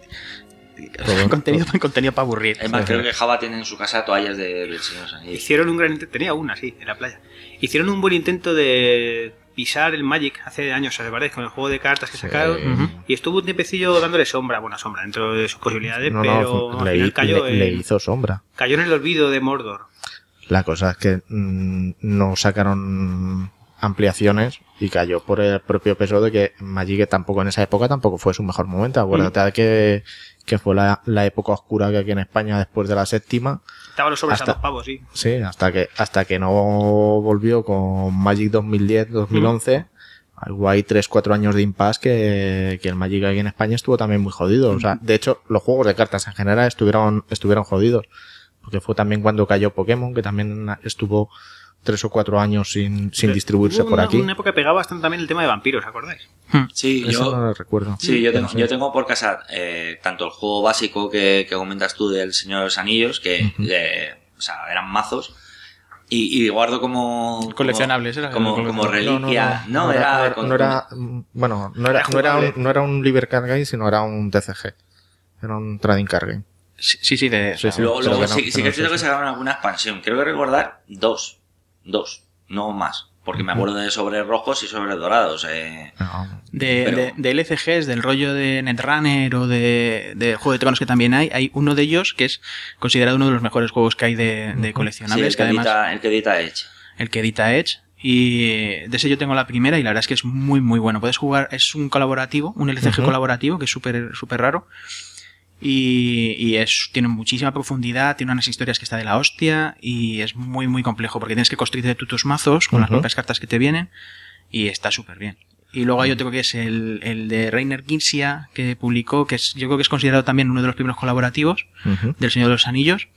Todo- contenido, contenido para aburrir. Es más, Sí, creo sí. que Java tiene en su casa toallas de, del Señor de los Anillos. Hicieron un gran intento, tenía una, sí, en la playa. Hicieron un buen intento de pisar el Magic hace años, ¿os acordáis? Con el juego de cartas que Sí. sacaron. Ujú. Y estuvo un tiempecillo dándole sombra, buena sombra, dentro de sus posibilidades, No, pero no, al le, final cayó, le- le en, hizo sombra. cayó en el olvido de Mordor. La cosa es que mm, no sacaron ampliaciones y cayó por el propio peso de que Magic tampoco en esa época tampoco fue su mejor momento. Acuérdate de que, que fue la, la época oscura que aquí en España después de la séptima. Estaban los sobres Hasta- a dos pavos, sí. Sí, hasta que hasta que no volvió con Magic dos mil diez dos mil once. Algo hay tres cuatro años de impasse que, que el Magic aquí en España estuvo también muy jodido. O sea, de hecho, los juegos de cartas en general estuvieron, estuvieron jodidos. Porque fue también cuando cayó Pokémon, que también estuvo tres o cuatro años sin, sin Pero distribuirse hubo por una, aquí. una época que pegaba bastante también el tema de vampiros, ¿acordáis? Sí, Eso yo, no lo recuerdo. Sí, yo Pero tengo, yo tengo por casa eh, tanto el juego básico que, que comentas tú del Señor de los Anillos, que Ujú. eh, o sea, eran mazos, y, y guardo como... Coleccionables, era Como, el- como no, reliquia. No, era... no era, con- no era- mm, bueno, no era, Era no era, un, jugable. no era un Liber Card Game, sino era un T C G. Era un Trading Card Game. Sí, sí, sí, de, Sí, o sea, sí. Luego, pero luego que no- sí, que sí no que es cierto sé que si- sacaron alguna expansión. Creo que recordar dos. Dos, no más. Porque me acuerdo de sobres rojos y sobres dorados. Eh. No, de, pero- de, de L C Gs, del rollo de Netrunner o de, de Juego de Tronos que también hay, hay uno de ellos que es considerado uno de los mejores juegos que hay de, de Sí, coleccionables, el, que que además edita, el que edita Edge. el que edita Edge. Y de ese yo tengo la primera y la verdad es que es muy muy bueno. Puedes jugar, es un colaborativo, un L C G Ujú. colaborativo que es súper súper raro. Y, y es, tiene muchísima profundidad, tiene unas historias que está de la hostia y es muy muy complejo porque tienes que construirte tú tus mazos con las Ujú. propias cartas que te vienen y está súper bien. Y luego hay otro que es el, el de Reiner Kinsia que publicó, que es, yo creo que es considerado también uno de los primeros colaborativos Ujú. del Señor de los Anillos.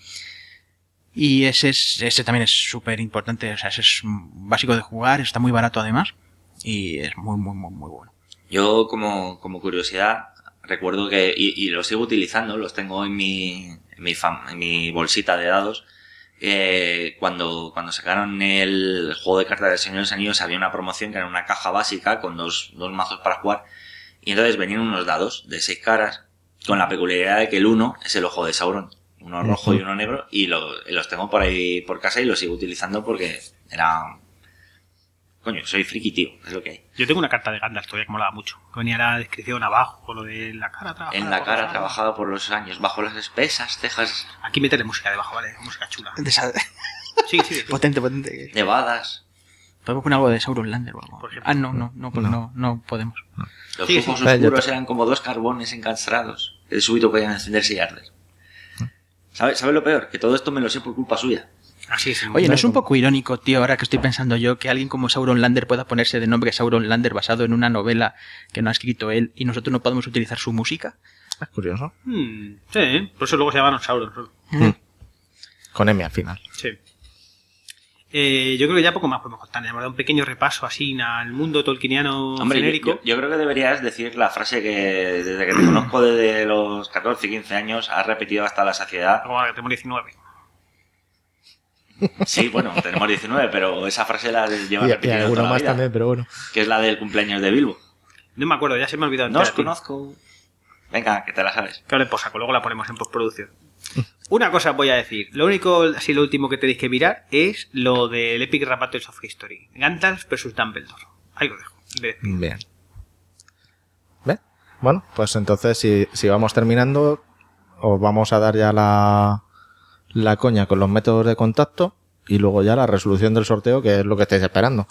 Y ese, es, ese también es súper importante, o sea, ese es básico de jugar, está muy barato además y es muy muy muy muy bueno. Yo, como, como curiosidad, recuerdo que, y, y los sigo utilizando, los tengo en mi, en mi, fam- en mi bolsita de dados. Eh, cuando, cuando sacaron el juego de cartas del Señor de los Anillos había una promoción que era una caja básica con dos, dos mazos para jugar. Y entonces venían unos dados de seis caras con la peculiaridad de que el uno es el ojo de Sauron. Uno rojo Ujú. y uno negro. Y lo- los tengo por ahí por casa y los sigo utilizando porque era... Coño, soy friki, tío, es lo que hay. Yo tengo una carta de Gandalf todavía que molaba mucho. Que venía la descripción abajo, con lo de la cara trabajada. En la por cara, los años. trabajada por los años, bajo las espesas cejas Aquí métele música debajo, ¿vale? Música chula. Desa- Sí, sí. sí. potente, potente. nevadas. Podemos poner algo de Sauron Lander o algo. Por ejemplo. Ah, no, no, no, pues no, no podemos. Los Sí, ojos sí. Eh, yo oscuros te- eran como dos carbones encastrados que de súbito podían encenderse y arder. ¿Sabes ¿Sabe lo peor? Que todo esto me lo sé por culpa suya. Así es. Oye, ¿no es un poco irónico, tío, ahora que estoy pensando yo, que alguien como Sauron Lander pueda ponerse de nombre Sauron Lander basado en una novela que no ha escrito él y nosotros no podemos utilizar su música? Es curioso. Hmm, sí, por eso luego se llamaron Sauron. solo. Con M al final. Sí. Eh, yo creo que ya poco más podemos contar. Hemos dado un pequeño repaso así al mundo tolkieniano Hombre, yo, genérico. yo- yo creo que deberías decir la frase que desde que te conozco desde los catorce, quince años has repetido hasta la saciedad. Como ahora que tenemos diecinueve. Sí, bueno, tenemos diecinueve, pero esa frase la lleva Y, y repitiendo alguno toda la más vida, también, pero bueno. que es la del cumpleaños de Bilbo. No me acuerdo, ya se me ha olvidado. No os entera, tío. conozco. Venga, que te la sabes. Claro, pues saco, luego la ponemos en postproducción. Una cosa os voy a decir. Lo único, así lo último que tenéis que mirar es lo del Epic Rap Battles of History. Gandalf versus Dumbledore. Ahí lo dejo. Me despido. Bien. ¿Ve? Bueno, pues entonces si, si vamos terminando, os vamos a dar ya la, la coña con los métodos de contacto y luego ya la resolución del sorteo, que es lo que estáis esperando.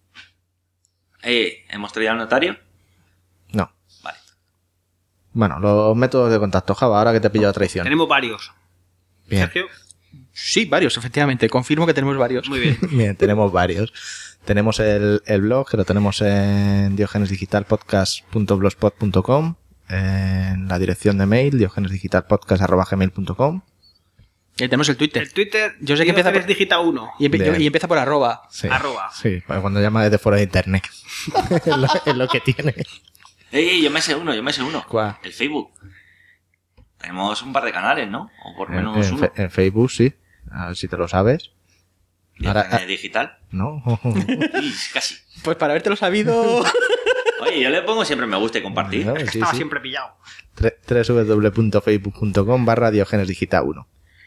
Eh, ¿hemos traído al notario? No. Vale. Bueno, los métodos de contacto, Java, ahora que te he pillado a traición. Tenemos varios. Bien. Sergio, Sí, varios, efectivamente. Confirmo que tenemos varios. muy bien. Bien, tenemos varios. Tenemos el, el blog, que lo tenemos en diogenes digital podcast punto blogspot punto com, en la dirección de mail diogenes digital podcast arroba gmail punto com. Y tenemos el Twitter. El Twitter, Yo sé que empieza por- digita uno. Y, empe- Bien. y empieza por arroba. Sí, Arroba. sí, para cuando llama desde fuera de internet. es, lo, es lo que tiene. Eh, yo me sé uno, yo me sé uno. ¿Cuál? El Facebook. Tenemos un par de canales, ¿no? O por lo En, menos en uno. fe- en Facebook, sí. A ver si te lo sabes. ahora- Ahora, digital. ¿No? Sí, casi. Pues para habértelo sabido. Oye, yo le pongo siempre me gusta y compartir. No, Es que sí, estaba sí. siempre pillado. doble u doble u doble u punto facebook punto com barra diogenes digital uno.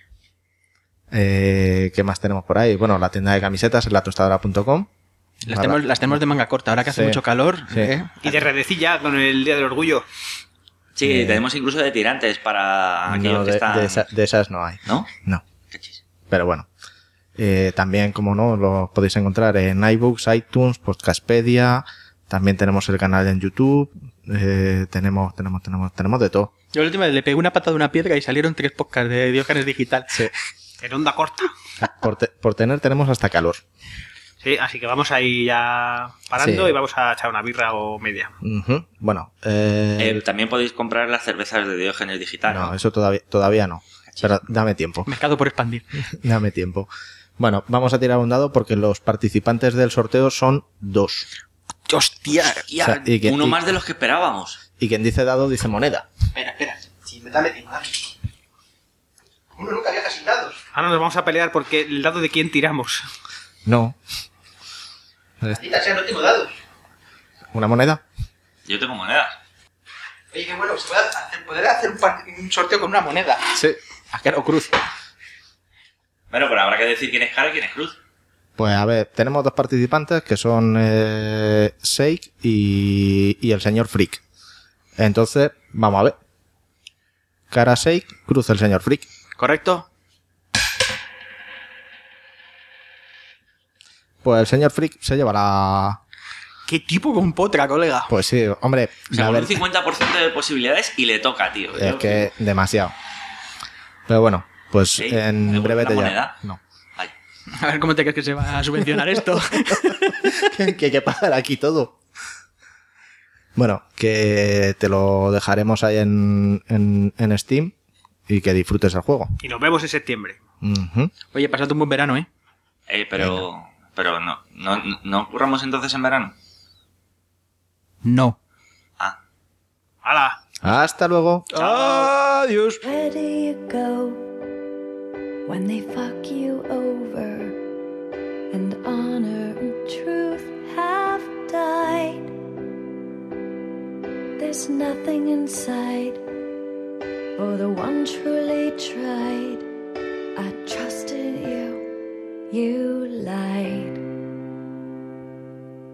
Eh, ¿Qué más tenemos por ahí? Bueno, la tienda de camisetas es la tostadora punto com. Las tenemos, las tenemos de manga corta. Ahora que hace Sí. mucho calor. Sí. ¿eh? Y de redecilla con el Día del Orgullo. Sí, Eh. tenemos incluso de tirantes para aquellos No, que de, están... de esa- de esas no hay. ¿No? No. Qué chis. Pero bueno. Eh, también, como no, lo podéis encontrar en iBooks, iTunes, Podcastpedia. También tenemos el canal en YouTube. Eh, tenemos, tenemos, tenemos, tenemos de todo. Yo la última vez le pegué una patada a una piedra y salieron tres podcasts de Diógenes Digital. Sí. En onda corta. Por, te- por tener tenemos hasta calor. Sí, así que vamos ahí ya parando Sí. y vamos a echar una birra o media. Ujú. Bueno, eh, Eh, también podéis comprar las cervezas de Diógenes Digital, ¿no? no, eso todavía, todavía no. Pero dame tiempo. Mercado por expandir. Dame tiempo. Bueno, vamos a tirar un dado porque los participantes del sorteo son dos. ¡Hostia! Hostia, O sea, y que- uno y- más de los que esperábamos. Y quien dice dado dice moneda. Espera, espera. Si me dale, dale. Uno nunca había casi dados. Ahora nos vamos a pelear porque el dado de quién tiramos. No. Maldita sea, no tengo dados. ¿Una moneda? Yo tengo monedas. Oye, qué bueno, se puede hacer, poder hacer un, par- un sorteo con una moneda. Sí. Ascar o cruz. Bueno, pero habrá que decir quién es cara y quién es cruz. Pues a ver, tenemos dos participantes que son eh, Seik y, y el señor Freak. Entonces, vamos a ver. Cara Seik, cruz el señor Freak. ¿Correcto? Pues el señor Freak se lleva la... ¿Qué tipo con potra, colega? Pues sí, hombre, O sea, la con un ver- cincuenta por ciento de posibilidades y le toca, tío. es Yo- que demasiado. Pero bueno, pues Sí, en ¿le breve pones te la ya... moneda? No. Ay. A ver cómo te crees que se va a subvencionar esto. que hay que pagar aquí todo. Bueno, que te lo dejaremos ahí en, en, en Steam y que disfrutes el juego. Y nos vemos en septiembre. Ujú. Oye, pasate un buen verano, ¿eh? Eh, pero... Pero no, no, no curramos entonces en verano. No. Ah. ¡Hala! Hasta luego. Adiós. Where do you go when they fuck you over and honor and truth have died? There's nothing inside for the one truly tried. I trusted you, you